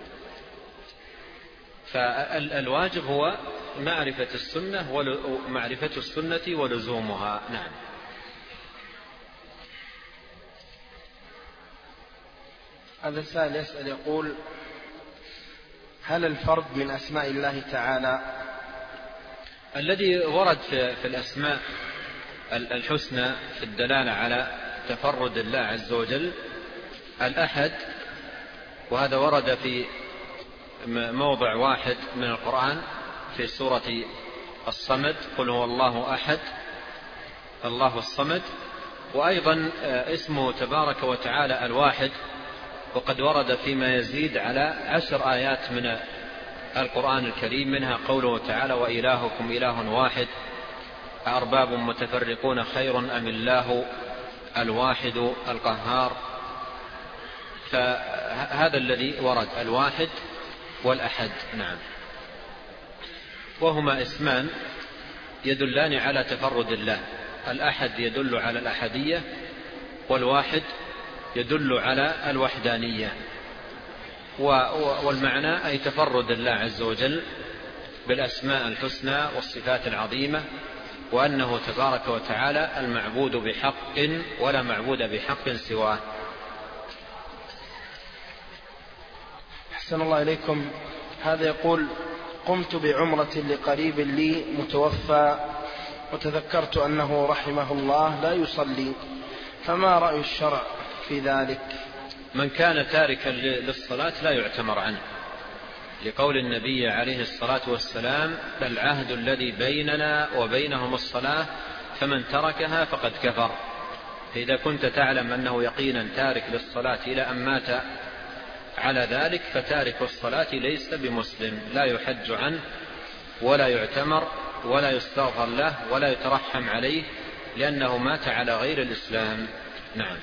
فالواجب هو معرفة السنة ومعرفة السنة ولزومها. نعم. هذا السائل يسأل يقول: هل الفرد من أسماء الله تعالى؟ الذي ورد في الأسماء الحسنى في الدلالة على تفرد الله عز وجل الأحد، وهذا ورد في موضع واحد من القرآن في سورة الصمد: قل هو الله أحد الله الصمد. وأيضا اسمه تبارك وتعالى الواحد، وقد ورد فيما يزيد على عشر آيات من القرآن الكريم، منها قوله تعالى: وإلهكم إله واحد أأرباب متفرقون خير أم الله الواحد القهار. فهذا الذي ورد، الواحد والأحد. نعم. وهما اسمان يدلان على تفرد الله، الأحد يدل على الأحدية، والواحد يدل على الوحدانية. والمعنى أي تفرد الله عز وجل بالأسماء الحسنى والصفات العظيمة، وأنه تبارك وتعالى المعبود بحق ولا معبود بحق سواه. أحسن الله إليكم. هذا يقول: قمت بعمرة لقريب لي متوفى، وتذكرت أنه رحمه الله لا يصلي، فما رأي الشرع في ذلك؟ من كان تاركا للصلاة لا يعتمر عنه، لقول النبي عليه الصلاة والسلام: العهد الذي بيننا وبينهم الصلاة فمن تركها فقد كفر. فإذا كنت تعلم أنه يقينا تارك للصلاة إلى أن مات على ذلك، فتارك الصلاة ليس بمسلم، لا يحج عنه ولا يعتمر ولا يستغفر له ولا يترحم عليه، لأنه مات على غير الإسلام. نعم.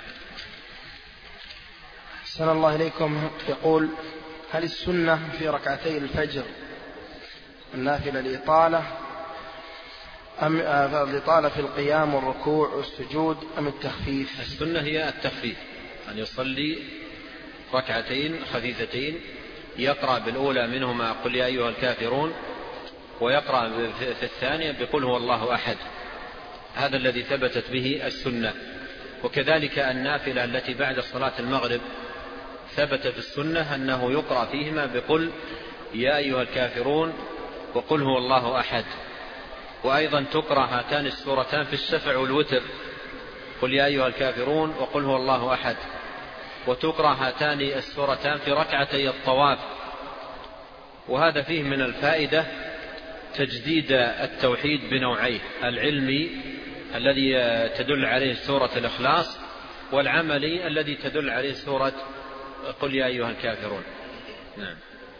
أحسن الله إليكم. يقول: هل السنة في ركعتي الفجر النافلة الإطالة أم الإطالة في القيام والركوع والسجود أم التخفيف؟ السنة هي التخفيف، أن يصلي ركعتين خفيفتين، يقرأ بالأولى منهما قل يا أيها الكافرون، ويقرأ في الثانية بقل هو الله أحد. هذا الذي ثبتت به السنة. وكذلك النافلة التي بعد صلاة المغرب ثبت في السنة أنه يقرأ فيهما بقل يا أيها الكافرون وقل هو الله أحد. وأيضا تقرأ هاتان السورتان في الشفع والوتر، قل يا أيها الكافرون وقل هو الله أحد. وتقرأ هاتان السورتان في ركعتي الطواف. وهذا فيه من الفائدة تجديد التوحيد بنوعيه: العلمي الذي تدل عليه سورة الإخلاص، والعملي الذي تدل عليه سورة قل يا أيها الكافرون. نعم.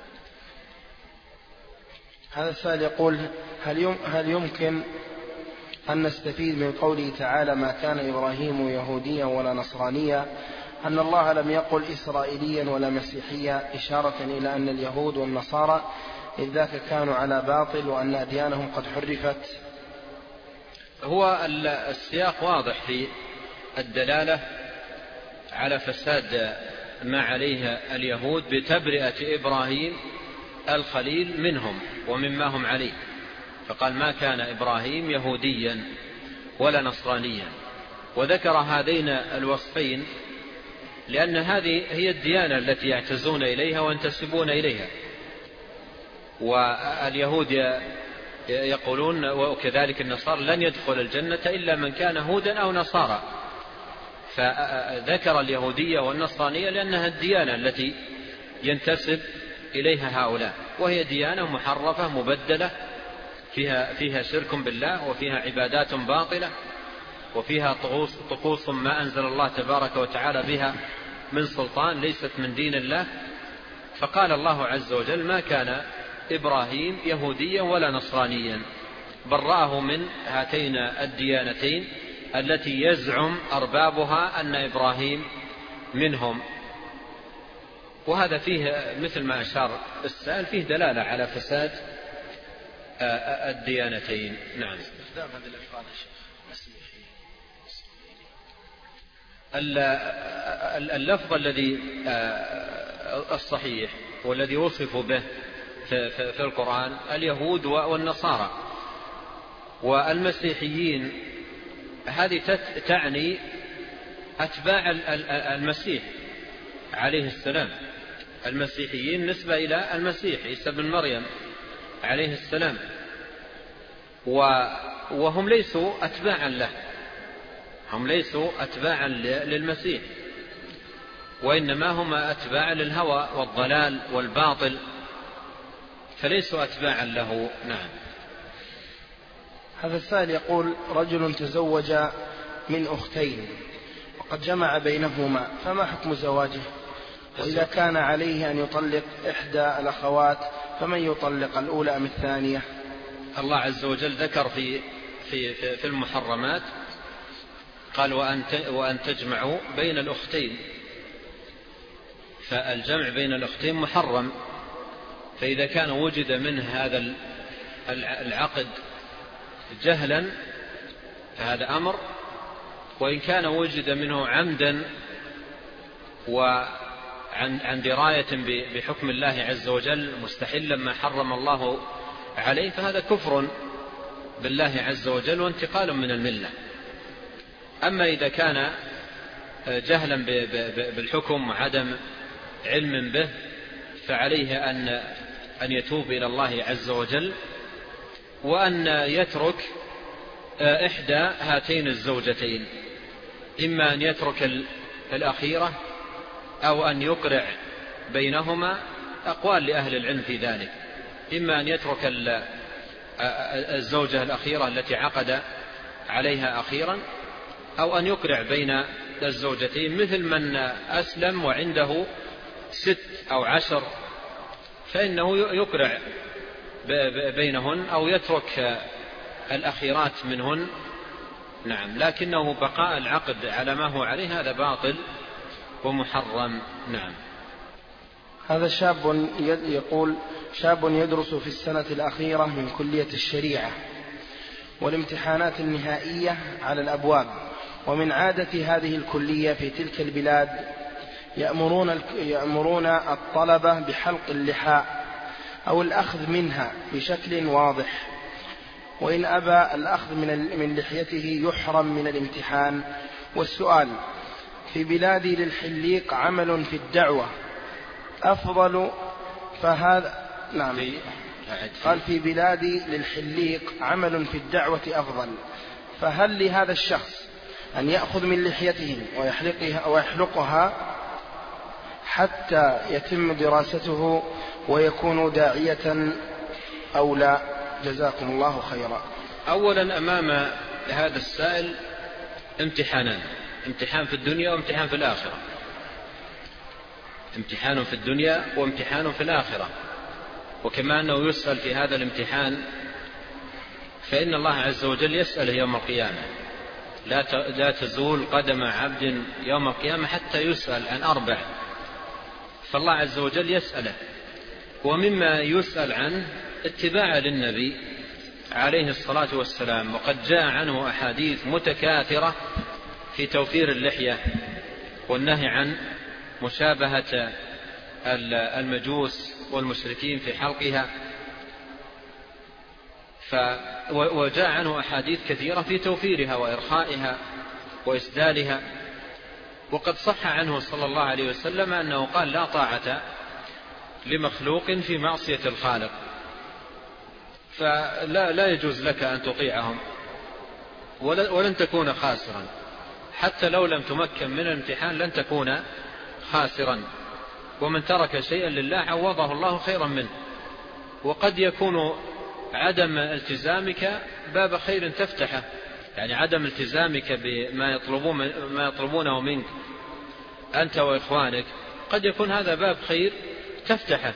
هذا السؤال يقول: هل يمكن أن نستفيد من قوله تعالى ما كان إبراهيم يهوديا ولا نصرانيا أن الله لم يقل إسرائيليا ولا مسيحيا، إشارة إلى أن اليهود والنصارى إذ ذاك كانوا على باطل وأن أديانهم قد حرفت؟ هو السياق واضح في الدلالة على فساد ما عليه اليهود بتبرئة إبراهيم الخليل منهم ومما هم عليه، فقال ما كان إبراهيم يهوديا ولا نصرانيا، وذكر هذين الوصفين لأن هذه هي الديانة التي يعتزون إليها وينتسبون إليها. واليهود يقولون وكذلك النصارى لن يدخل الجنة إلا من كان هودا أو نصارى، فذكر اليهودية والنصرانية لأنها الديانة التي ينتسب إليها هؤلاء، وهي ديانة محرفة مبدلة فيها, فيها شرك بالله، وفيها عبادات باطلة، وفيها طقوس ما أنزل الله تبارك وتعالى بها من سلطان، ليست من دين الله. فقال الله عز وجل ما كان إبراهيم يهوديا ولا نصرانيا، برأه من هاتين الديانتين التي يزعم أربابها أن إبراهيم منهم. وهذا فيه مثل ما أشار السائل فيه دلالة على فساد الديانتين. نعم. اللفظ الذي الصحيح والذي وصف به في القرآن اليهود والنصارى والمسيحيين، هذه تعني أتباع المسيح عليه السلام. المسيحيين نسبة إلى المسيح عيسى بن مريم عليه السلام، وهم ليسوا أتباعا له، هم ليسوا أتباعا للمسيح، وإنما هم أتباع للهوى والضلال والباطل، فليسوا أتباعا له. نعم. هذا السائل يقول: رجل تزوج من أختين وقد جمع بينهما، فما حكم زواجه؟ وإذا كان عليه أن يطلق إحدى الأخوات فمن يطلق، الأولى أم الثانية؟ الله عز وجل ذكر في في في المحرمات، قال: وأن تجمعوا بين الأختين، فالجمع بين الأختين محرم. فإذا كان وجد منه هذا العقد جهلا فهذا أمر، وإن كان وجد منه عمدا وعن عن دراية بحكم الله عز وجل مستحلا ما حرم الله عليه فهذا كفر بالله عز وجل وانتقال من الملة. أما إذا كان جهلا بالحكم وعدم علم به فعليه أن أن يتوب إلى الله عز وجل، وأن يترك إحدى هاتين الزوجتين، إما أن يترك الأخيرة أو أن يقرع بينهما. أقوال لأهل العلم في ذلك، إما أن يترك الزوجة الأخيرة التي عقد عليها أخيرا، أو أن يقرع بين الزوجتين، مثل من أسلم وعنده ست أو عشر فإنه يقرع بينهن أو يترك الأخيرات منهن. نعم. لكنه بقاء العقد على ما هو عليه هذا باطل ومحرم. نعم. هذا شاب يقول: شاب يدرس في السنة الأخيرة من كلية الشريعة والامتحانات النهائية على الأبواب، ومن عادة هذه الكلية في تلك البلاد يأمرون يأمرون الطلبة بحلق اللحاء أو الأخذ منها بشكل واضح، وإن أبى الأخذ من من لحيته يحرم من الامتحان. والسؤال: في بلادي للحليق عمل في الدعوة أفضل فهذا نعم قال في بلادي للحليق عمل في الدعوة أفضل، فهل لهذا الشخص أن يأخذ من لحيته ويحلقها, ويحلقها حتى يتم دراسته ويكون داعية أو لا؟ جزاكم الله خيرا. أولا أمام هذا السائل امتحانان، امتحان في الدنيا وامتحان في الآخرة، امتحان في الدنيا وامتحان في الآخرة. وكما أنه يسأل في هذا الامتحان فإن الله عز وجل يسأله يوم القيامة، لا تزول قدم عبد يوم القيامة حتى يسأل عن أربع، فالله عز وجل يسأله. ومما يسأل عنه اتباع للنبي عليه الصلاة والسلام، وقد جاء عنه أحاديث متكاثرة في توفير اللحية والنهي عن مشابهة المجوس والمشركين في حلقها، وجاء عنه أحاديث كثيرة في توفيرها وإرخائها وإسدالها. وقد صح عنه صلى الله عليه وسلم أنه قال: لا طاعة لمخلوق في معصية الخالق، فلا لا يجوز لك أن تطيعهم ولن تكون خاسرا، حتى لو لم تمكن من الامتحان لن تكون خاسرا. ومن ترك شيئا لله عوضه الله خيرا منه. وقد يكون عدم التزامك باب خير تفتحه، يعني عدم التزامك بما يطلبون ما يطلبونه منك أنت وإخوانك قد يكون هذا باب خير تفتحه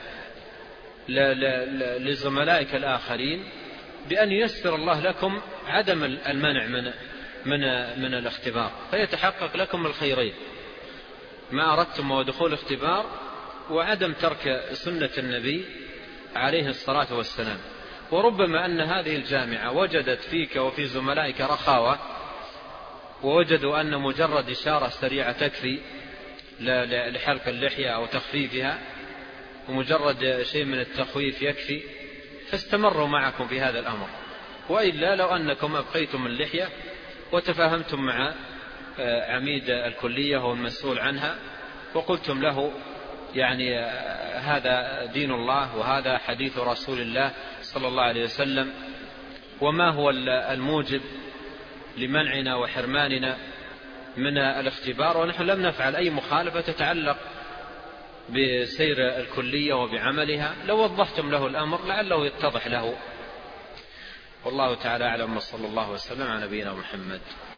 لزملائك الآخرين، بأن ييسر الله لكم عدم المنع من من من الاختبار، فيتحقق لكم الخيرين، ما أردتم ودخول اختبار وعدم ترك سنة النبي عليه الصلاة والسلام. وربما أن هذه الجامعة وجدت فيك وفي زملائك رخاوة ووجدوا أن مجرد إشارة سريعة تكفي لحلق اللحية أو تخفيفها، ومجرد شيء من التخويف يكفي، فاستمروا معكم في هذا الأمر. وإلا لو أنكم أبقيتم اللحية وتفاهمتم مع عميد الكلية هو المسؤول عنها وقلتم له يعني هذا دين الله وهذا حديث رسول الله صلى الله عليه وسلم، وما هو الموجب لمنعنا وحرماننا من الاختبار، ونحن لم نفعل أي مخالفة تتعلق بسير الكلية وبعملها، لو وضحتم له الأمر لعله يتضح له. والله تعالى أعلم، وصلى الله وسلم على نبينا محمد.